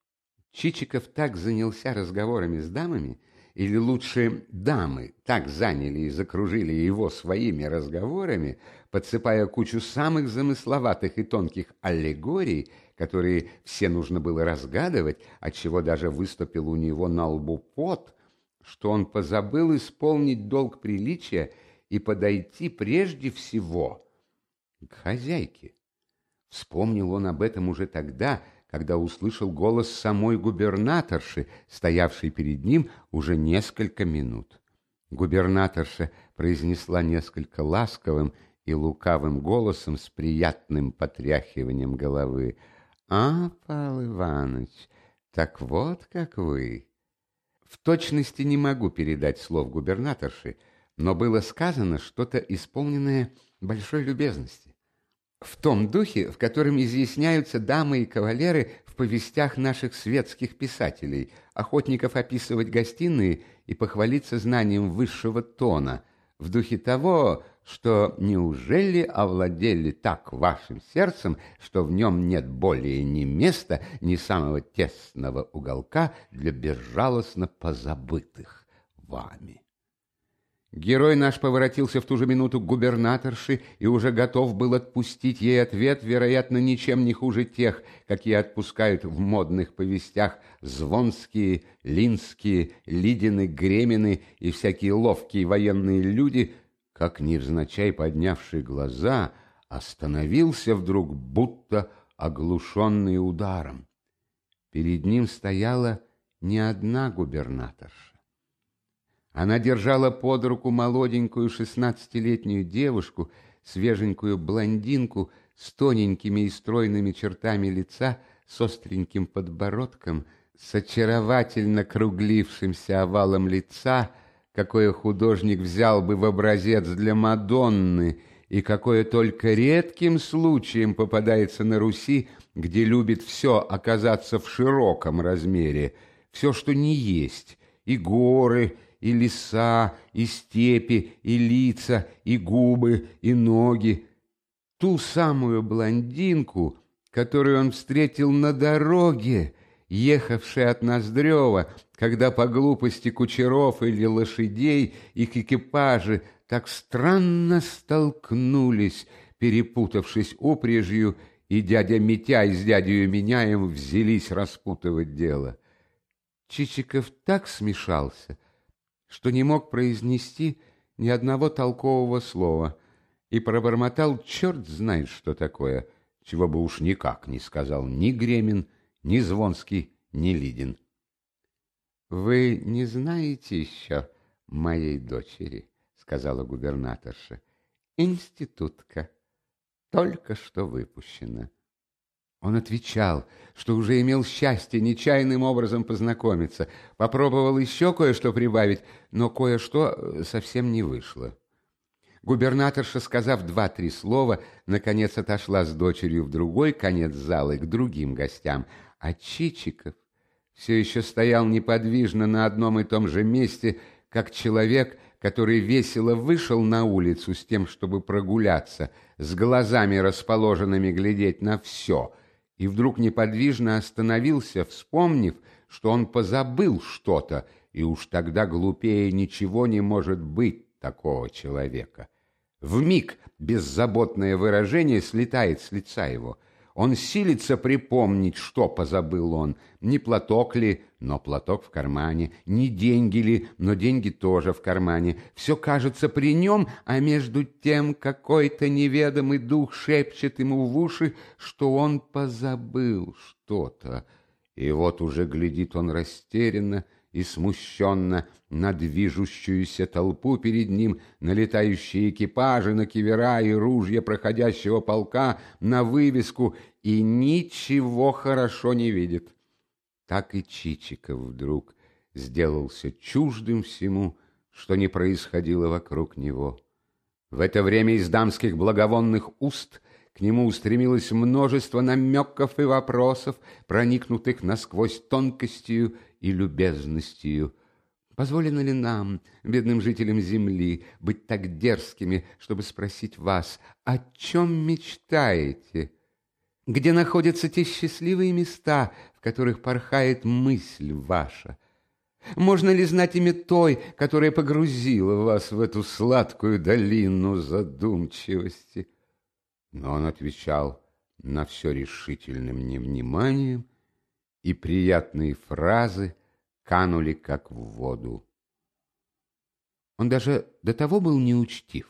S1: Чичиков так занялся разговорами с дамами, или лучше дамы так заняли и закружили его своими разговорами, подсыпая кучу самых замысловатых и тонких аллегорий, которые все нужно было разгадывать, отчего даже выступил у него на лбу пот, что он позабыл исполнить долг приличия и подойти прежде всего к хозяйке. Вспомнил он об этом уже тогда, когда услышал голос самой губернаторши, стоявшей перед ним уже несколько минут. Губернаторша произнесла несколько ласковым и лукавым голосом с приятным потряхиванием головы: «А, Павел Иванович, так вот как вы!» В точности не могу передать слов губернаторши, но было сказано что-то, исполненное большой любезности, в том духе, в котором изъясняются дамы и кавалеры в повестях наших светских писателей, охотников описывать гостиные и похвалиться знанием высшего тона, в духе того, что неужели овладели так вашим сердцем, что в нем нет более ни места, ни самого тесного уголка для безжалостно позабытых вами. Герой наш поворотился в ту же минуту к губернаторше и уже готов был отпустить ей ответ, вероятно, ничем не хуже тех, какие отпускают в модных повестях Звонские, Линские, Лидины, Гремины и всякие ловкие военные люди, как невзначай поднявший глаза, остановился вдруг, будто оглушенный ударом. Перед ним стояла не одна губернаторша. Она держала под руку молоденькую 16-летнюю девушку, свеженькую блондинку с тоненькими и стройными чертами лица, с остреньким подбородком, с очаровательно круглившимся овалом лица, какое художник взял бы в образец для Мадонны, и какое только редким случаем попадается на Руси, где любит все оказаться в широком размере, все, что не есть, и горы, и леса, и степи, и лица, и губы, и ноги. ту самую блондинку, которую он встретил на дороге, ехавшей от Ноздрева, когда по глупости кучеров или лошадей их экипажи так странно столкнулись, перепутавшись упряжью, и дядя Митяй с дядей Меняем взялись распутывать дело. Чичиков так смешался, что не мог произнести ни одного толкового слова и пробормотал черт знает что такое, чего бы уж никак не сказал ни Гремин, ни Звонский, ни Лидин. «Вы не знаете еще моей дочери?» — сказала губернаторша. «Институтка, только что выпущена». Он отвечал, что уже имел счастье нечаянным образом познакомиться, попробовал еще кое-что прибавить, но кое-что совсем не вышло. Губернаторша, сказав 2-3 слова, наконец отошла с дочерью в другой конец зала к другим гостям, а Чичиков все еще стоял неподвижно на одном и том же месте, как человек, который весело вышел на улицу с тем, чтобы прогуляться, с глазами расположенными глядеть на все, и вдруг неподвижно остановился, вспомнив, что он позабыл что-то, и уж тогда глупее ничего не может быть такого человека. Вмиг беззаботное выражение слетает с лица его. Он силится припомнить, что позабыл он. Не платок ли, но платок в кармане, не деньги ли, но деньги тоже в кармане. Все кажется при нем, а между тем какой-то неведомый дух шепчет ему в уши, что он позабыл что-то. И вот уже глядит он растерянно и смущенно на движущуюся толпу перед ним, на летающие экипажи, на кивера и ружья проходящего полка, на вывеску, и ничего хорошо не видит. Так и Чичиков вдруг сделался чуждым всему, что не происходило вокруг него. В это время из дамских благовонных уст к нему устремилось множество намеков и вопросов, проникнутых насквозь тонкостью и любезностью. Позволено ли нам, бедным жителям земли, быть так дерзкими, чтобы спросить вас, о чем мечтаете? Где находятся те счастливые места, в которых порхает мысль ваша? Можно ли знать имя той, которая погрузила вас в эту сладкую долину задумчивости? Но он отвечал на все решительным невниманием, и приятные фразы канули как в воду. Он даже до того был неучтив,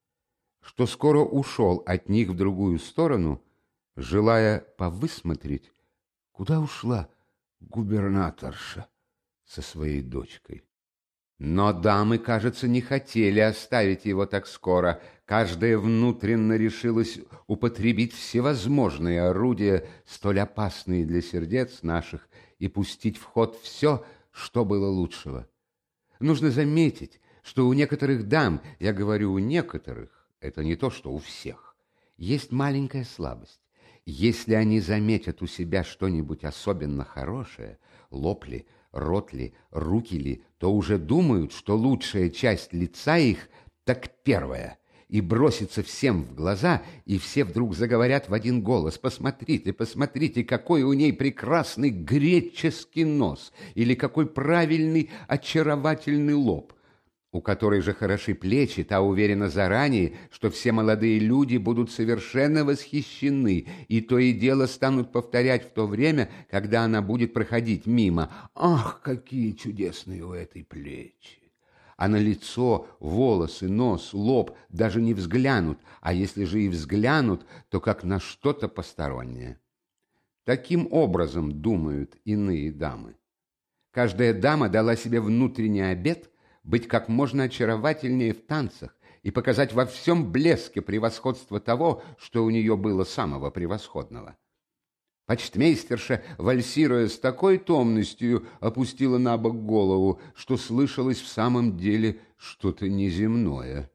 S1: что скоро ушел от них в другую сторону, желая повысмотреть, куда ушла губернаторша со своей дочкой. Но дамы, кажется, не хотели оставить его так скоро. Каждая внутренно решилась употребить всевозможные орудия, столь опасные для сердец наших, и пустить в ход все, что было лучшего. Нужно заметить, что у некоторых дам, я говорю у некоторых, это не то, что у всех, есть маленькая слабость. Если они заметят у себя что-нибудь особенно хорошее, лоб ли, рот ли, руки ли, то уже думают, что лучшая часть лица их так первая, и бросится всем в глаза, и все вдруг заговорят в один голос: «Посмотрите, посмотрите, какой у ней прекрасный греческий нос, или какой правильный очаровательный лоб». У которой же хороши плечи, та уверена заранее, что все молодые люди будут совершенно восхищены, и то и дело станут повторять в то время, когда она будет проходить мимо: «Ах, какие чудесные у этой плечи!» А на лицо, волосы, нос, лоб даже не взглянут, а если же и взглянут, то как на что-то постороннее. Таким образом думают иные дамы. Каждая дама дала себе внутренний обет быть как можно очаровательнее в танцах и показать во всем блеске превосходство того, что у нее было самого превосходного. Почтмейстерша, вальсируя с такой томностью, опустила на бок голову, что слышалось в самом деле что-то неземное.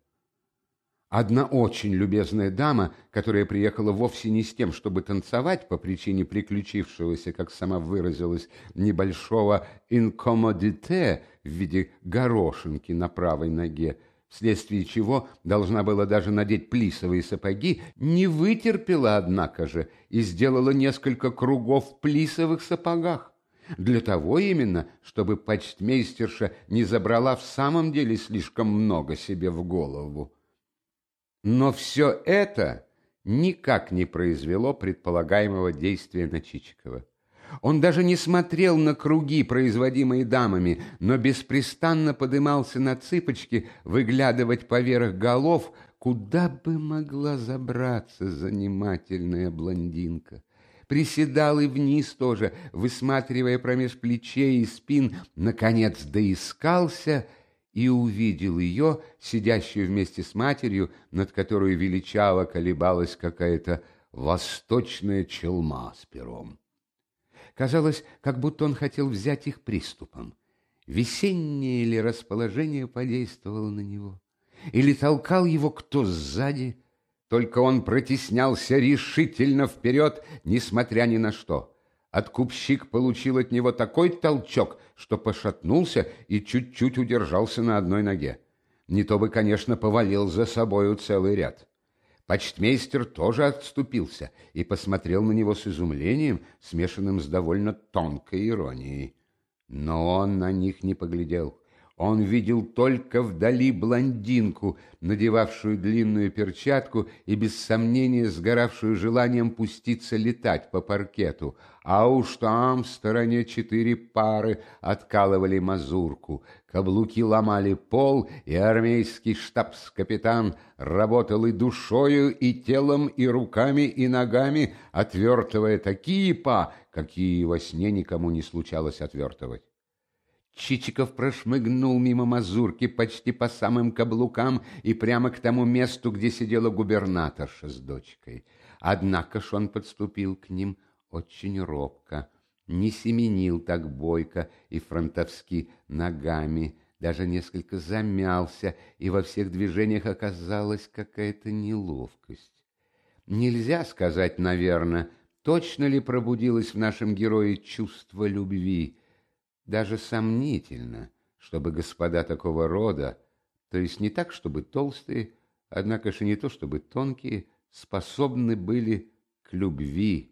S1: Одна очень любезная дама, которая приехала вовсе не с тем, чтобы танцевать по причине приключившегося, как сама выразилась, небольшого инкомодите в виде горошинки на правой ноге, вследствие чего должна была даже надеть плисовые сапоги, не вытерпела, однако же, и сделала несколько кругов в плисовых сапогах. Для того именно, чтобы почтмейстерша не забрала в самом деле слишком много себе в голову. Но все это никак не произвело предполагаемого действия на Чичикова. Он даже не смотрел на круги, производимые дамами, но беспрестанно подымался на цыпочки выглядывать поверх голов, куда бы могла забраться занимательная блондинка. Приседал и вниз тоже, высматривая промеж плечей и спин, наконец доискался и увидел ее, сидящую вместе с матерью, над которой величаво колебалась какая-то восточная челма с пером. Казалось, как будто он хотел взять их приступом. Весеннее ли расположение подействовало на него? Или толкал его кто сзади? Только он протеснялся решительно вперед, несмотря ни на что. Откупщик получил от него такой толчок, что пошатнулся и чуть-чуть удержался на одной ноге. Не то бы, конечно, повалил за собою целый ряд. Почтмейстер тоже отступился и посмотрел на него с изумлением, смешанным с довольно тонкой иронией. Но он на них не поглядел. Он видел только вдали блондинку, надевавшую длинную перчатку и без сомнения сгоравшую желанием пуститься летать по паркету. А уж там в стороне 4 пары откалывали мазурку. Каблуки ломали пол, и армейский штабс-капитан работал и душою, и телом, и руками, и ногами, отвертывая такие па, какие во сне никому не случалось отвертывать. Чичиков прошмыгнул мимо мазурки почти по самым каблукам и прямо к тому месту, где сидела губернаторша с дочкой. Однако ж он подступил к ним очень робко, не семенил так бойко и фронтовски ногами, даже несколько замялся, и во всех движениях оказалась какая-то неловкость. Нельзя сказать, наверное, точно ли пробудилось в нашем герое чувство любви. Даже сомнительно, чтобы господа такого рода, то есть не так, чтобы толстые, однако же не то, чтобы тонкие, способны были к любви.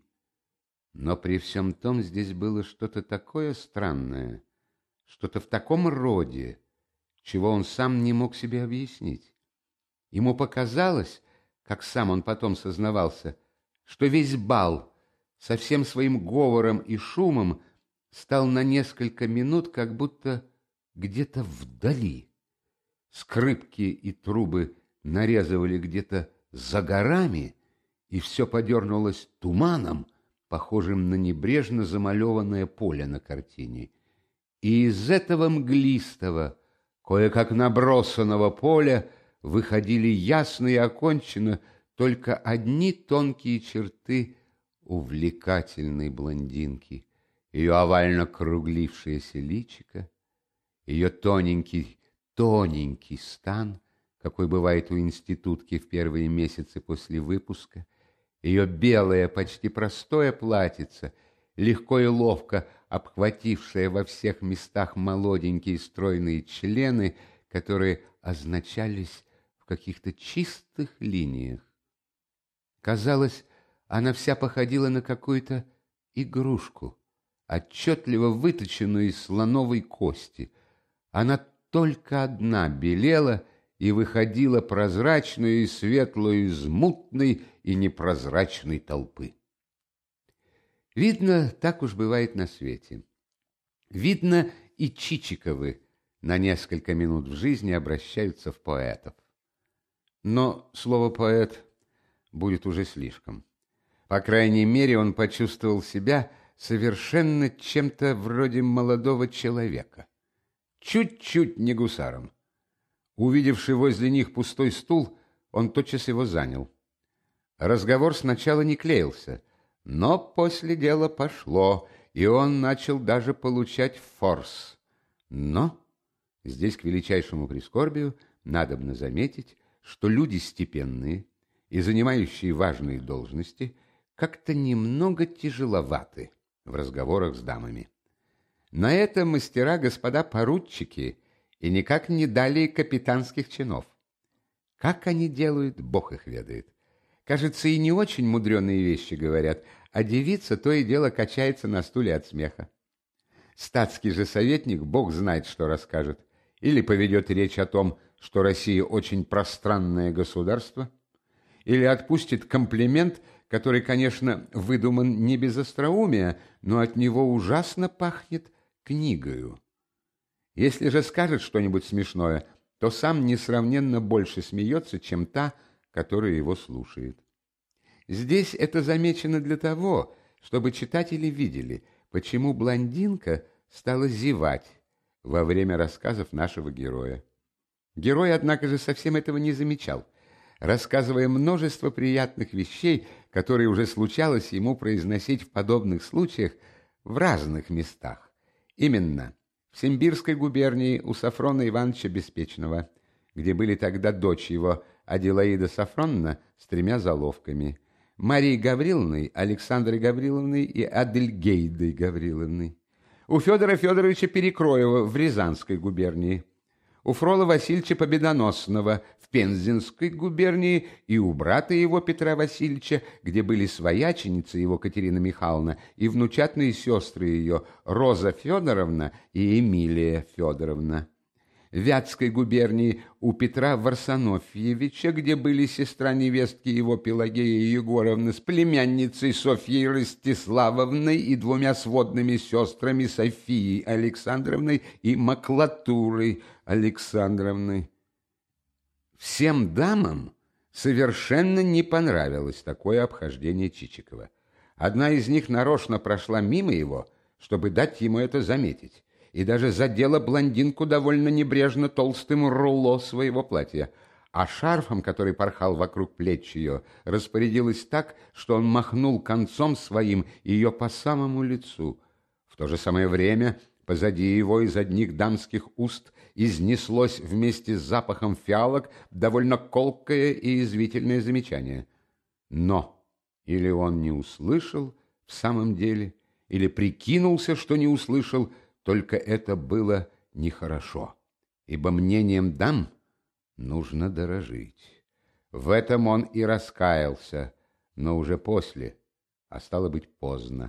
S1: Но при всем том здесь было что-то такое странное, что-то в таком роде, чего он сам не мог себе объяснить. Ему показалось, как сам он потом сознавался, что весь бал со всем своим говором и шумом стал на несколько минут как будто где-то вдали. Скрипки и трубы нарезывали где-то за горами, и все подернулось туманом, похожим на небрежно замалеванное поле на картине. И из этого мглистого, кое-как набросанного поля выходили ясно и оконченно только одни тонкие черты увлекательной блондинки. Ее овально круглившееся личико, ее тоненький стан, какой бывает у институтки в первые месяцы после выпуска, ее белое, почти простое платьице, легко и ловко обхватившее во всех местах молоденькие стройные члены, которые означались в каких-то чистых линиях. Казалось, она вся походила на какую-то игрушку, отчетливо выточенную из слоновой кости. Она только одна белела и выходила прозрачную и светлую из мутной и непрозрачной толпы. Видно, так уж бывает на свете. Видно, и Чичиковы на несколько минут в жизни обращаются в поэтов. Но слово «поэт» будет уже слишком. По крайней мере, он почувствовал себя совершенно чем-то вроде молодого человека. Чуть-чуть не гусаром. Увидевший возле них пустой стул, он тотчас его занял. Разговор сначала не клеился, но после дела пошло, и он начал даже получать форс. Но здесь, к величайшему прискорбию, надобно заметить, что люди степенные и занимающие важные должности как-то немного тяжеловаты в разговорах с дамами. На это мастера господа поручики и никак не далее капитанских чинов. Как они делают, Бог их ведает. Кажется, и не очень мудреные вещи говорят, а девица то и дело качается на стуле от смеха. Статский же советник, Бог знает, что расскажет. Или поведет речь о том, что Россия очень пространное государство, или отпустит комплимент, который, конечно, выдуман не без остроумия, но от него ужасно пахнет книгою. Если же скажет что-нибудь смешное, то сам несравненно больше смеется, чем та, которая его слушает. Здесь это замечено для того, чтобы читатели видели, почему блондинка стала зевать во время рассказов нашего героя. Герой, однако же, совсем этого не замечал, рассказывая множество приятных вещей, которые уже случалось ему произносить в подобных случаях в разных местах. Именно в Симбирской губернии у Сафрона Ивановича Беспечного, где были тогда дочь его Аделаида Сафроновна с 3 заловками, Марии Гавриловной, Александрой Гавриловной и Адельгейдой Гавриловной, у Федора Федоровича Перекроева в Рязанской губернии, у Фрола Васильевича Победоносного в Пензенской губернии и у брата его Петра Васильевича, где были свояченица его Катерина Михайловна и внучатные сестры ее Роза Федоровна и Эмилия Федоровна. В Вятской губернии у Петра Варсонофьевича, где были сестра невестки его Пелагея Егоровна с племянницей Софьей Ростиславовной и 2 сводными сестрами Софией Александровной и Маклатурой Александровной. Всем дамам совершенно не понравилось такое обхождение Чичикова. Одна из них нарочно прошла мимо его, чтобы дать ему это заметить, и даже задела блондинку довольно небрежно толстым руло своего платья, а шарфом, который порхал вокруг плеч ее, распорядилась так, что он махнул концом своим ее по самому лицу. В то же самое время позади его из одних дамских уст изнеслось вместе с запахом фиалок довольно колкое и язвительное замечание. Но или он не услышал в самом деле, или прикинулся, что не услышал, только это было нехорошо, ибо мнением дам нужно дорожить. В этом он и раскаялся, но уже после, а стало быть поздно.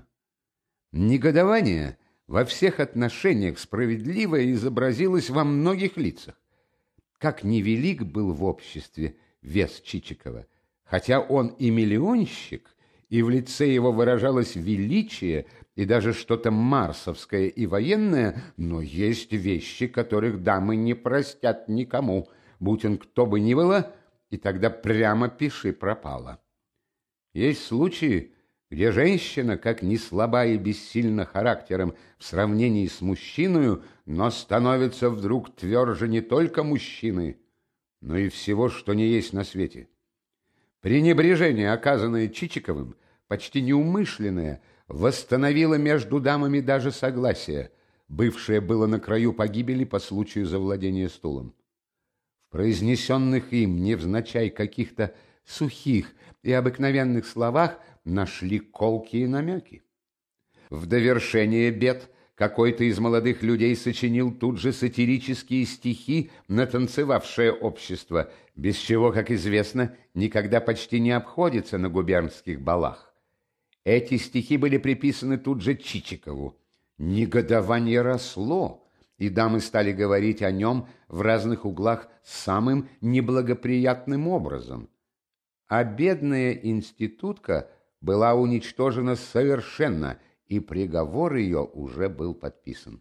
S1: Негодование во всех отношениях справедливо изобразилось во многих лицах. Как невелик был в обществе вес Чичикова, хотя он и миллионщик, и в лице его выражалось величие и даже что-то марсовское и военное, но есть вещи, которых дамы не простят никому, будь он кто бы ни было, и тогда прямо пиши пропало. Есть случаи, где женщина, как ни слаба и бессильна характером в сравнении с мужчиною, но становится вдруг тверже не только мужчины, но и всего, что не есть на свете. Пренебрежение, оказанное Чичиковым, почти неумышленное, восстановило между дамами даже согласие, бывшее было на краю погибели по случаю завладения стулом. В произнесенных им невзначай каких-то сухих и обыкновенных словах нашли колкие намеки. В довершение бед какой-то из молодых людей сочинил тут же сатирические стихи на танцевавшее общество, без чего, как известно, никогда почти не обходится на губернских балах. Эти стихи были приписаны тут же Чичикову. Негодование росло, и дамы стали говорить о нем в разных углах самым неблагоприятным образом. А бедная институтка была уничтожена совершенно, и приговор ее уже был подписан.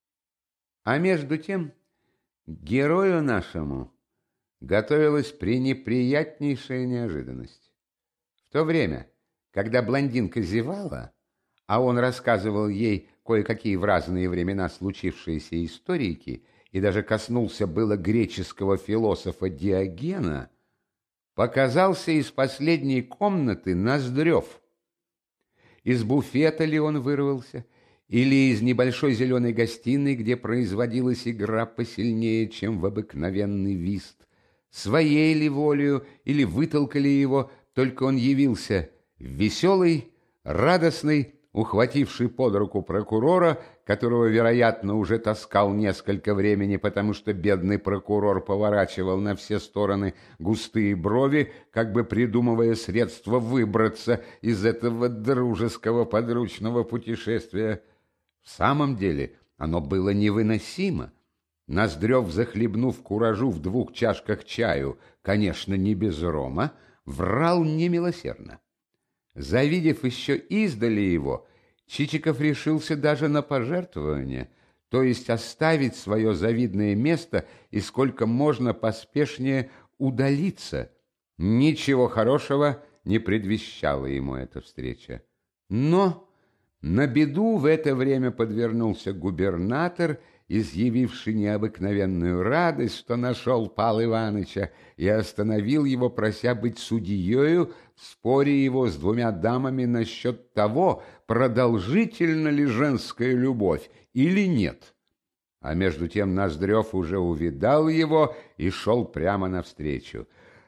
S1: А между тем герою нашему готовилась пренеприятнейшая неожиданность. В то время, когда блондинка зевала, а он рассказывал ей кое-какие в разные времена случившиеся историки и даже коснулся было греческого философа Диогена, показался из последней комнаты Ноздрев. Из буфета ли он вырвался, или из небольшой зеленой гостиной, где производилась игра посильнее, чем в обыкновенный вист, своей ли волею или вытолкали его, только он явился веселый, радостный, ухвативший под руку прокурора, которого, вероятно, уже таскал несколько времени, потому что бедный прокурор поворачивал на все стороны густые брови, как бы придумывая средства выбраться из этого дружеского подручного путешествия. В самом деле оно было невыносимо. Ноздрев, захлебнув куражу в 2 чашках чаю, конечно, не без рома, врал немилосердно. Завидев еще издали его, Чичиков решился даже на пожертвование, то есть оставить свое завидное место и сколько можно поспешнее удалиться. Ничего хорошего не предвещала ему эта встреча. Но на беду в это время подвернулся губернатор, изъявивший необыкновенную радость, что нашел Павла Иваныча, и остановил его, прося быть судьею в споре его с 2 дамами насчет того, продолжительна ли женская любовь или нет. А между тем Ноздрев уже увидал его и шел прямо навстречу.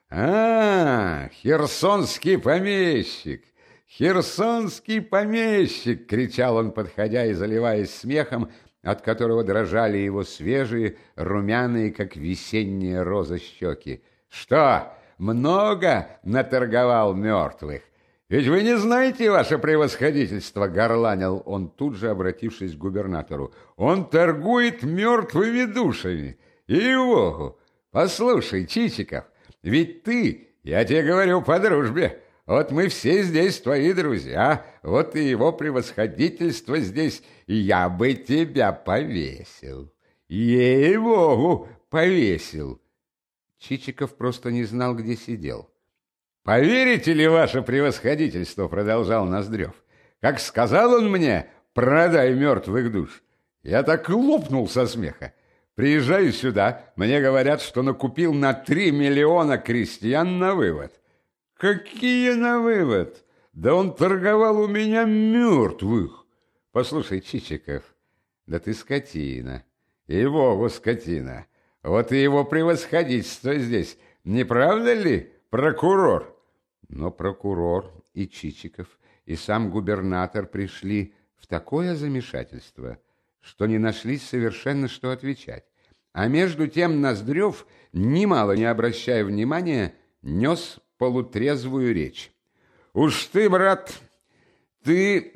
S1: «А, херсонский помещик! Херсонский помещик!» — кричал он, подходя и заливаясь смехом, от которого дрожали его свежие, румяные, как весенняя роза, щеки. «Что, много наторговал мертвых? Ведь вы не знаете, ваше превосходительство!» — горланил он, тут же обратившись к губернатору. «Он торгует мертвыми душами! Ей-богу! Послушай, Чичиков, ведь ты, я тебе говорю по дружбе, вот мы все здесь твои друзья, вот и его превосходительство здесь, и я бы тебя повесил. Ей-богу, повесил!» Чичиков просто не знал, где сидел. «Поверите ли, ваше превосходительство, — продолжал Ноздрев, — как сказал он мне, продай мертвых душ, я так лопнул со смеха. Приезжаю сюда, мне говорят, что накупил на 3 миллиона крестьян на вывод. Какие на вывод? Да он торговал у меня мертвых. Послушай, Чичиков, да ты скотина, ей-богу, скотина. Вот и его превосходительство здесь, не правда ли, прокурор?» Но прокурор и Чичиков, и сам губернатор пришли в такое замешательство, что не нашлись совершенно, что отвечать. А между тем Ноздрев, немало не обращая внимания, нес полутрезвую речь. «Уж ты, брат, ты...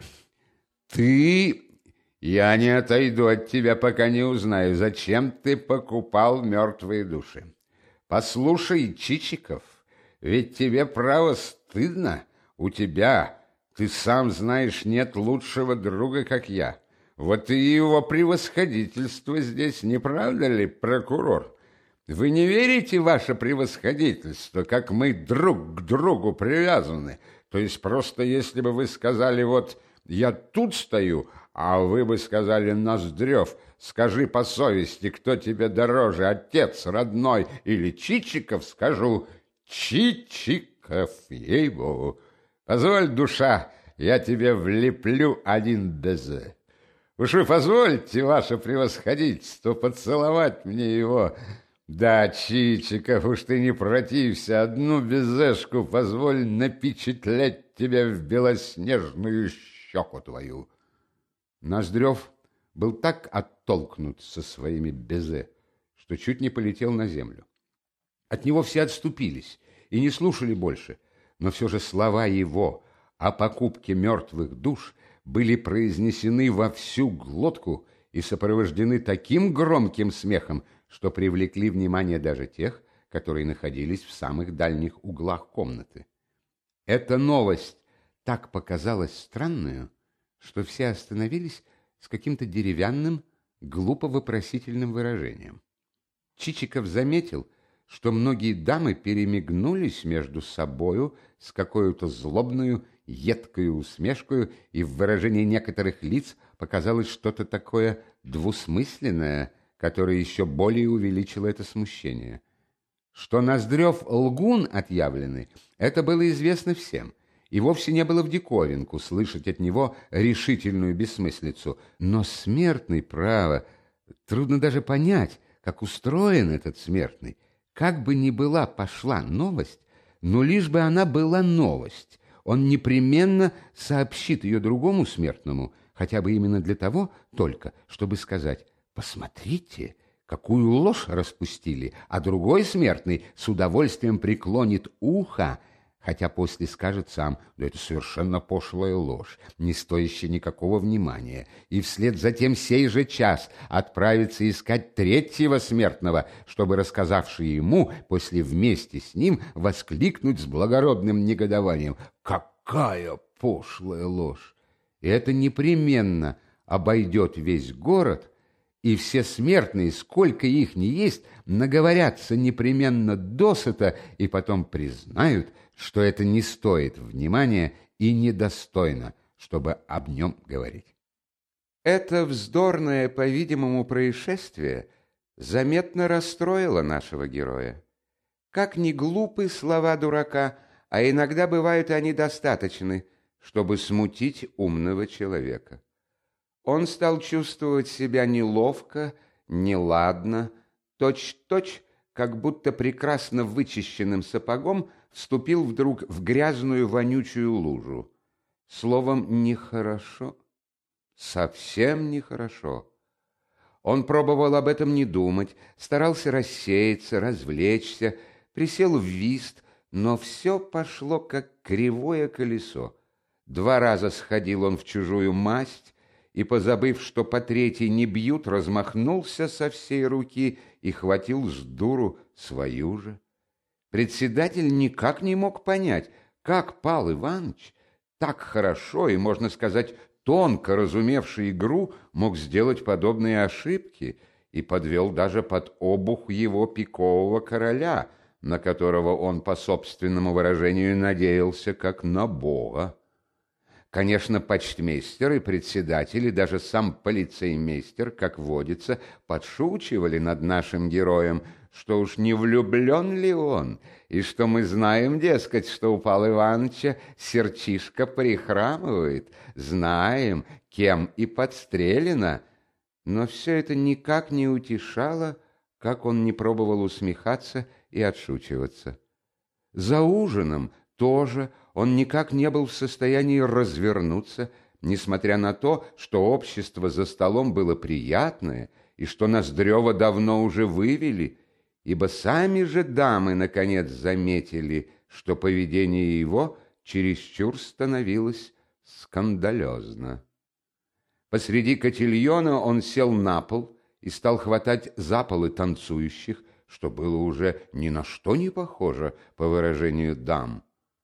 S1: Я не отойду от тебя, пока не узнаю, зачем ты покупал мертвые души. Послушай, Чичиков, ведь тебе, право, стыдно. У тебя, ты сам знаешь, нет лучшего друга, как я. Вот и его превосходительство здесь, не правда ли, прокурор? Вы не верите, ваше превосходительство, как мы друг к другу привязаны? То есть просто если бы вы сказали, вот я тут стою, а вы бы сказали, Ноздрев, скажи по совести, кто тебе дороже, отец родной или Чичиков, скажу, Чичиков, ей-богу. Позволь, душа, я тебе влеплю 1 безе. Уж вы позвольте, ваше превосходительство, поцеловать мне его. Да, Чичиков, уж ты не протився, 1 безешку позволь напечатлять тебя в белоснежную щеку твою». Ноздрев был так оттолкнут со своими безе, что чуть не полетел на землю. От него все отступились и не слушали больше, но все же слова его о покупке мертвых душ были произнесены во всю глотку и сопровождены таким громким смехом, что привлекли внимание даже тех, которые находились в самых дальних углах комнаты. Эта новость так показалась странную, что все остановились с каким-то деревянным, глупо-вопросительным выражением. Чичиков заметил, что многие дамы перемигнулись между собою с какой-то злобную, едкою усмешкою, и в выражении некоторых лиц показалось что-то такое двусмысленное, которое еще более увеличило это смущение. Что Ноздрев лгун отъявленный, это было известно всем, и вовсе не было в диковинку слышать от него решительную бессмыслицу. Но смертный, право, трудно даже понять, как устроен этот смертный. Как бы ни была пошла новость, но лишь бы она была новость. он непременно сообщит ее другому смертному, хотя бы именно для того только, чтобы сказать: «Посмотрите, какую ложь распустили», а другой смертный с удовольствием преклонит ухо, хотя после скажет сам: «Да это совершенно пошлая ложь, не стоящая никакого внимания», и вслед за тем сей же час отправится искать третьего смертного, чтобы, рассказавший ему, после вместе с ним воскликнуть с благородным негодованием: «Какая пошлая ложь!» И это непременно обойдет весь город, и все смертные, сколько их ни есть, наговорятся непременно досыта и потом признают, что это не стоит внимания и недостойно, чтобы об нем говорить. Это вздорное, по-видимому, происшествие заметно расстроило нашего героя. Как ни глупы слова дурака, а иногда бывают они достаточны, чтобы смутить умного человека. Он стал чувствовать себя неловко, неладно, точь-в-точь, как будто прекрасно вычищенным сапогом вступил вдруг в грязную вонючую лужу. Словом, нехорошо, совсем нехорошо. Он пробовал об этом не думать, старался рассеяться, развлечься, присел в вист, но все пошло, как кривое колесо. 2 раза сходил он в чужую масть, и, позабыв, что по третьей не бьют, размахнулся со всей руки и хватил с дуру свою же. Председатель никак не мог понять, как Пал Иваныч, так хорошо и, можно сказать, тонко разумевший игру, мог сделать подобные ошибки, и подвел даже под обух его пикового короля, на которого он, по собственному выражению, надеялся как на бога. Конечно, почтмейстер и председатель, и даже сам полицеймейстер, как водится, подшучивали над нашим героем, что уж не влюблен ли он, и что мы знаем, дескать, что у Павла Ивановича сердчишко прихрамывает, знаем, кем и подстрелено. Но все это никак не утешало, как он не пробовал усмехаться и отшучиваться. За ужином тоже он никак не был в состоянии развернуться, несмотря на то, что общество за столом было приятное и что Ноздрева давно уже вывели, ибо сами же дамы наконец заметили, что поведение его чересчур становилось скандалезно. Посреди котильона он сел на пол и стал хватать за полы танцующих, что было уже ни на что не похоже, по выражению дам.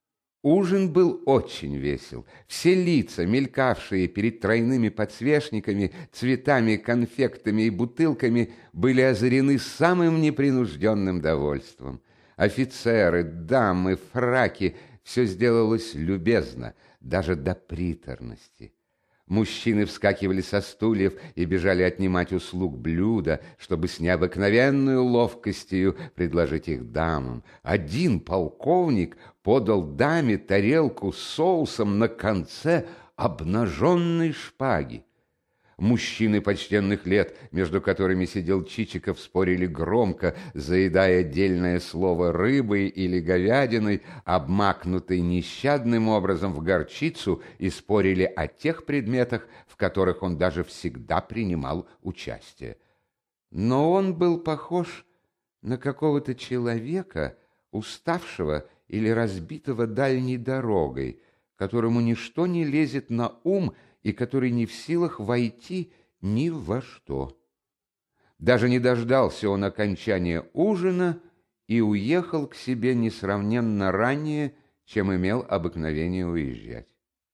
S1: Ужин был очень весел. Все лица, мелькавшие перед тройными подсвечниками, цветами, конфектами и бутылками, были озарены самым непринужденным довольством. Офицеры, дамы, фраки — все сделалось любезно, даже до приторности. Мужчины вскакивали со стульев и бежали отнимать услуг блюда, чтобы с необыкновенную ловкостью предложить их дамам. Один полковник подал даме тарелку с соусом на конце обнаженной шпаги. Мужчины почтенных лет, между которыми сидел Чичиков, спорили громко, заедая отдельное слово рыбой или говядиной, обмакнутой нещадным образом в горчицу, и спорили о тех предметах, в которых он даже всегда принимал участие. Но он был похож на какого-то человека, уставшего или разбитого дальней дорогой, которому ничто не лезет на ум и который не в силах войти ни во что. Даже не дождался он окончания ужина и уехал к себе несравненно ранее, чем имел обыкновение уезжать.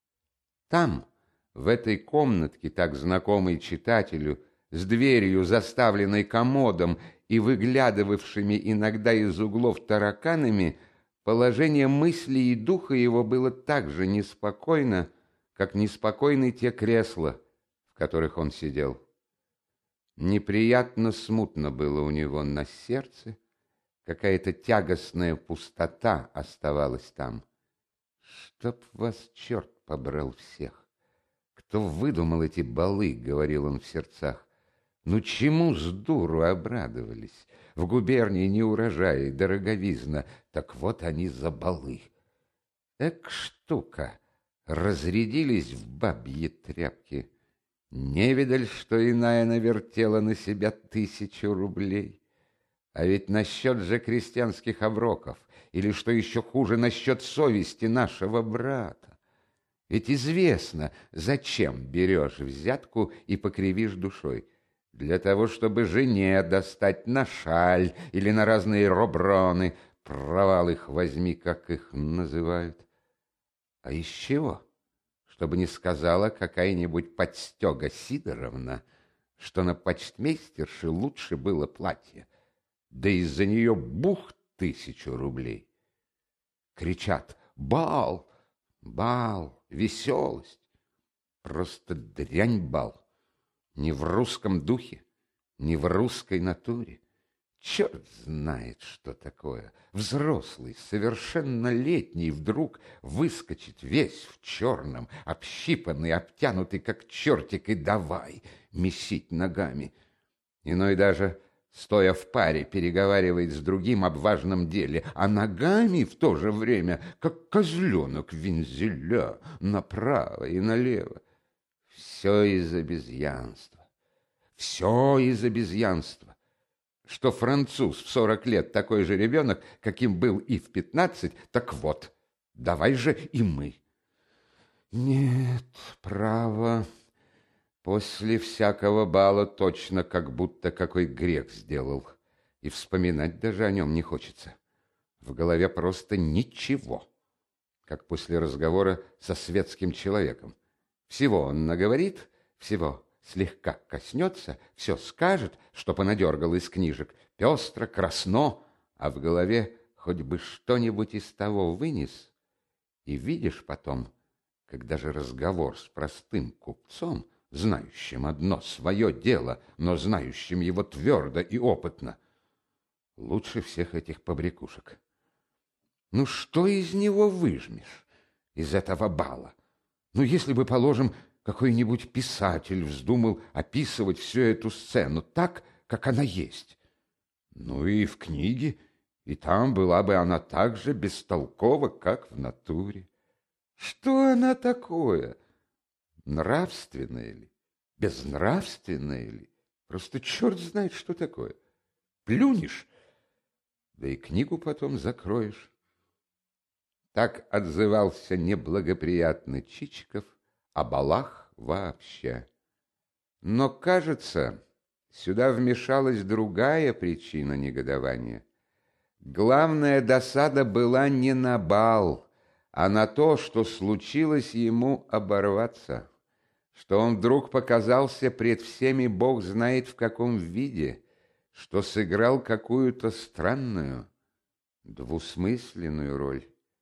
S1: Там, в этой комнатке, так знакомой читателю, с дверью, заставленной комодом и выглядывавшими иногда из углов тараканами, положение мысли и духа его было так же неспокойно, как неспокойны те кресла, в которых он сидел. Неприятно смутно было у него на сердце, какая-то тягостная пустота оставалась там. «Чтоб вас черт побрал всех! Кто выдумал эти балы?» — говорил он в сердцах. «Ну чему с дуру обрадовались? В губернии не урожай, дороговизна, так вот они за балы. Эк штука, разрядились в бабьи тряпки. Не видаль, что иная навертела на себя 1000 рублей. А ведь насчет же крестьянских оброков, или, что еще хуже, насчет совести нашего брата. Ведь известно, зачем берешь взятку и покривишь душой. Для того, чтобы жене достать на шаль или на разные роброны, провал их возьми, как их называют. А из чего? Чтобы не сказала какая-нибудь подстега Сидоровна, что на почтмейстерше лучше было платье, да из-за нее бух 1000 рублей. Кричат: бал, бал, веселость. Просто дрянь бал. Ни в русском духе, ни в русской натуре. Черт знает, что такое. Взрослый, совершеннолетний вдруг выскочит весь в черном, общипанный, обтянутый, как чертик, и давай месить ногами. Иной даже, стоя в паре, переговаривает с другим об важном деле, а ногами в то же время, как козленок вензеля, направо и налево. Все из обезьянства. Все из обезьянства. Что француз в 40 лет такой же ребенок, каким был и в 15, так вот, давай же и мы. Нет, право, после всякого бала точно как будто какой грех сделал, и вспоминать даже о нем не хочется. В голове просто ничего, как после разговора со светским человеком. Всего он наговорит, всего слегка коснется, все скажет, что понадергал из книжек, пестро, красно, а в голове хоть бы что-нибудь из того вынес. И видишь потом, когда же разговор с простым купцом, знающим одно свое дело, но знающим его твердо и опытно, лучше всех этих побрякушек. Ну что из него выжмешь, из этого бала? Ну если бы, положим, какой-нибудь писатель вздумал описывать всю эту сцену так, как она есть. Ну и в книге, и там была бы она так же бестолкова, как в натуре. Что она такое? Нравственная ли? Безнравственная ли? Просто черт знает, что такое. Плюнешь, да и книгу потом закроешь. Так отзывался неблагоприятно Чичиков о балах вообще. Но, кажется, сюда вмешалась другая причина негодования. Главная досада была не на бал, а на то, что случилось ему оборваться, что он вдруг показался пред всеми бог знает в каком виде, что сыграл какую-то странную, двусмысленную роль.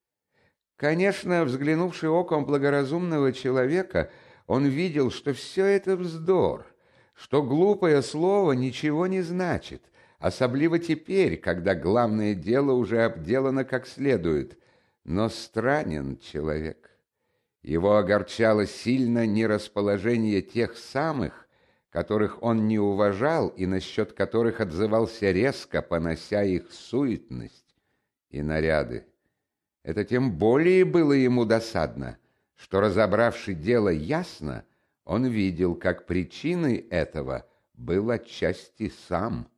S1: Конечно, взглянувший оком благоразумного человека, он видел, что все это вздор, что глупое слово ничего не значит, особливо теперь, когда главное дело уже обделано как следует. Но странен человек. Его огорчало сильно нерасположение тех самых, которых он не уважал и насчет которых отзывался резко, понося их суетность и наряды. Это тем более было ему досадно, что, разобравши дело ясно, он видел, как причиной этого был отчасти сам.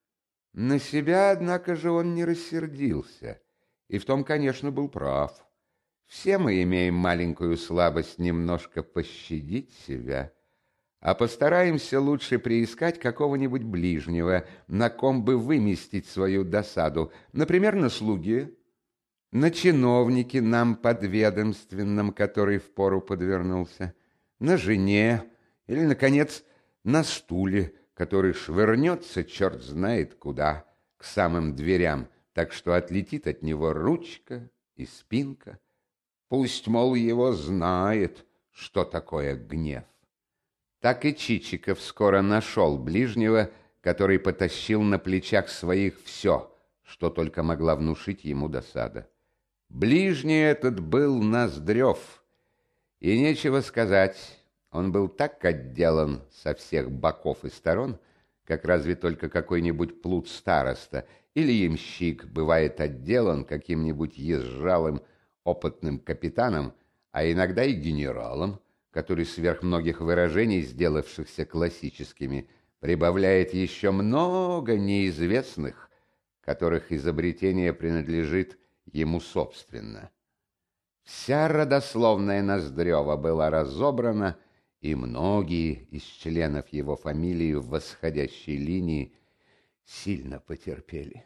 S1: На себя, однако же, он не рассердился, и в том, конечно, был прав. Все мы имеем маленькую слабость немножко пощадить себя, а постараемся лучше приискать какого-нибудь ближнего, на ком бы выместить свою досаду, например, на слуге, на чиновнике нам подведомственном, который впору подвернулся, на жене или, наконец, на стуле, который швырнется черт знает куда, к самым дверям, так что отлетит от него ручка и спинка. Пусть, мол, его знает, что такое гнев. Так и Чичиков скоро нашел ближнего, который потащил на плечах своих все, что только могла внушить ему досада. Ближний этот был Ноздрев, и нечего сказать, он был так отделан со всех боков и сторон, как разве только какой-нибудь плут-староста или ямщик бывает отделан каким-нибудь езжалым опытным капитаном, а иногда и генералом, который сверх многих выражений, сделавшихся классическими, прибавляет еще много неизвестных, которых изобретение принадлежит ему собственно. Вся родословная Ноздрева была разобрана, и многие из членов его фамилии в восходящей линии сильно потерпели.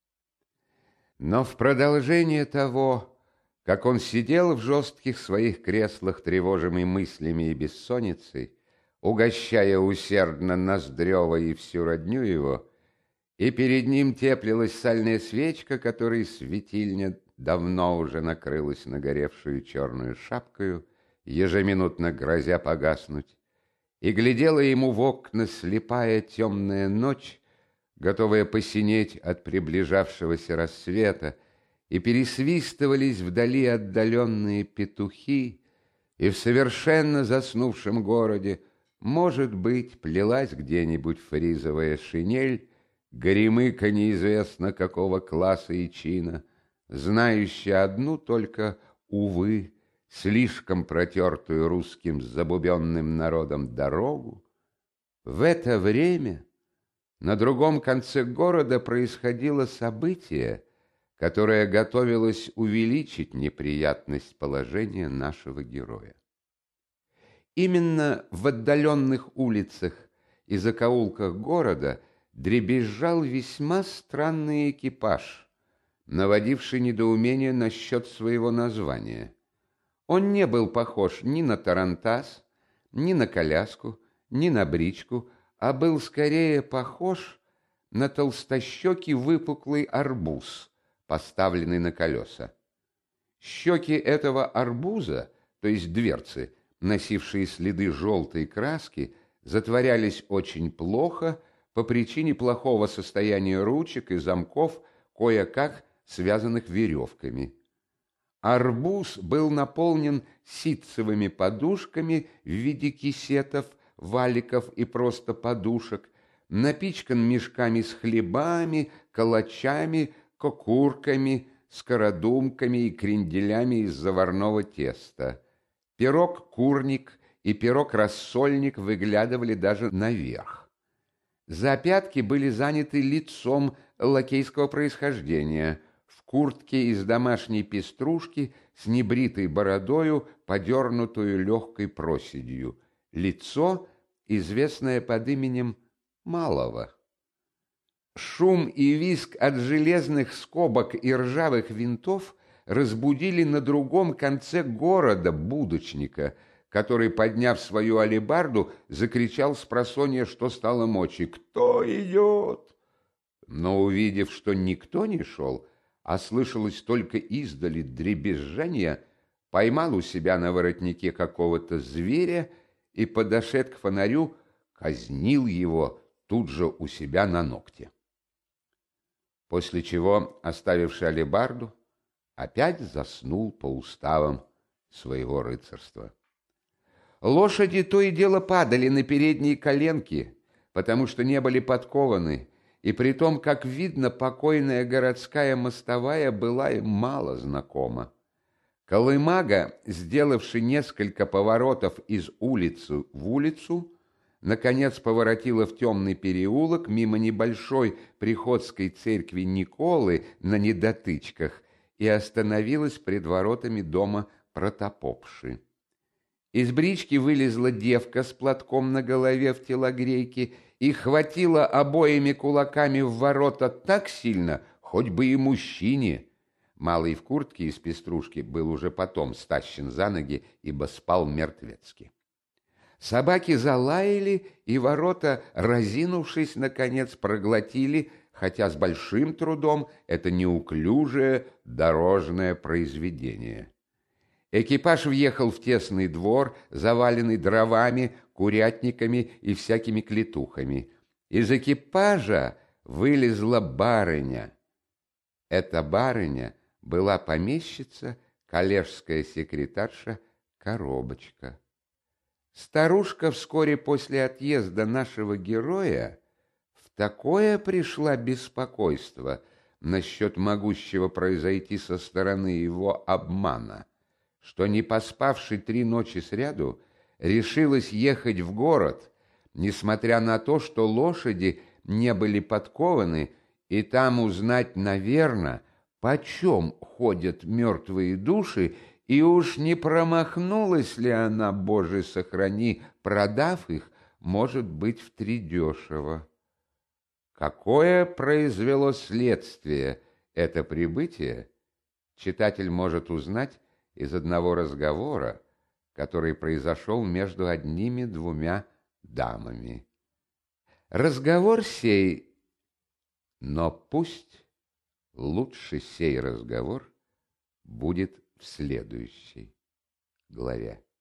S1: Но в продолжение того, как он сидел в жестких своих креслах, тревожимый мыслями и бессонницей, угощая усердно Ноздрева и всю родню его, и перед ним теплилась сальная свечка, которой светильня давно уже накрылась нагоревшую черную шапкою, ежеминутно грозя погаснуть, и глядела ему в окна слепая темная ночь, готовая посинеть от приближавшегося рассвета, и пересвистывались вдали отдаленные петухи, и в совершенно заснувшем городе, может быть, плелась где-нибудь фризовая шинель, горемыка неизвестно какого класса и чина, знающая одну только, увы, слишком протертую русским забубенным народом дорогу. В это время на другом конце города происходило событие, которое готовилось увеличить неприятность положения нашего героя. Именно в отдаленных улицах и закоулках города дребезжал весьма странный экипаж, наводивший недоумение насчет своего названия. Он не был похож ни на тарантас, ни на коляску, ни на бричку, а был скорее похож на толстощекий выпуклый арбуз, поставленный на колеса. Щеки этого арбуза, то есть дверцы, носившие следы желтой краски, затворялись очень плохо по причине плохого состояния ручек и замков, кое-как связанных веревками. Арбуз был наполнен ситцевыми подушками в виде кисетов, валиков и просто подушек, напичкан мешками с хлебами, калачами, кокурками, скородумками и кренделями из заварного теста. Пирог-курник и пирог-рассольник выглядывали даже наверх. За пятки были заняты лицом лакейского происхождения, в куртке из домашней пеструшки с небритой бородою, подернутую легкой проседью. Лицо, известное под именем Малого. Шум и визг от железных скобок и ржавых винтов разбудили на другом конце города будочника, который, подняв свою алебарду, закричал спросонья, что стало мочи: «Кто идет?» Но, увидев, что никто не шел, а слышалось только издали дребезжание, поймал у себя на воротнике какого-то зверя и, подошед к фонарю, казнил его тут же у себя на ногте. После чего, оставивший алебарду, опять заснул по уставам своего рыцарства. Лошади то и дело падали на передние коленки, потому что не были подкованы, и при том, как видно, покойная городская мостовая была им мало знакома. Колымага, сделавши несколько поворотов из улицы в улицу, наконец поворотила в темный переулок мимо небольшой приходской церкви Николы на недотычках и остановилась пред воротами дома протопопши. Из брички вылезла девка с платком на голове в телогрейке и хватила обоими кулаками в ворота так сильно, хоть бы и мужчине. Малый в куртке из пеструшки был уже потом стащен за ноги, ибо спал мертвецки. Собаки залаяли, и ворота, разинувшись, наконец проглотили, хотя с большим трудом, это неуклюжее дорожное произведение. Экипаж въехал в тесный двор, заваленный дровами, курятниками и всякими клетухами. Из экипажа вылезла барыня. Эта барыня была помещица, коллежская секретарша Коробочка. Старушка вскоре после отъезда нашего героя в такое пришла беспокойство насчет могущего произойти со стороны его обмана, что, не поспавши 3 ночи сряду, решилась ехать в город, несмотря на то, что лошади не были подкованы, и там узнать, наверно, почем ходят мертвые души, и уж не промахнулась ли она, Боже сохрани, продав их, может быть, втридешево. Какое произвело следствие это прибытие, читатель может узнать из одного разговора, который произошел между одними 2 дамами. Разговор сей, но пусть лучше сей разговор будет в следующей главе.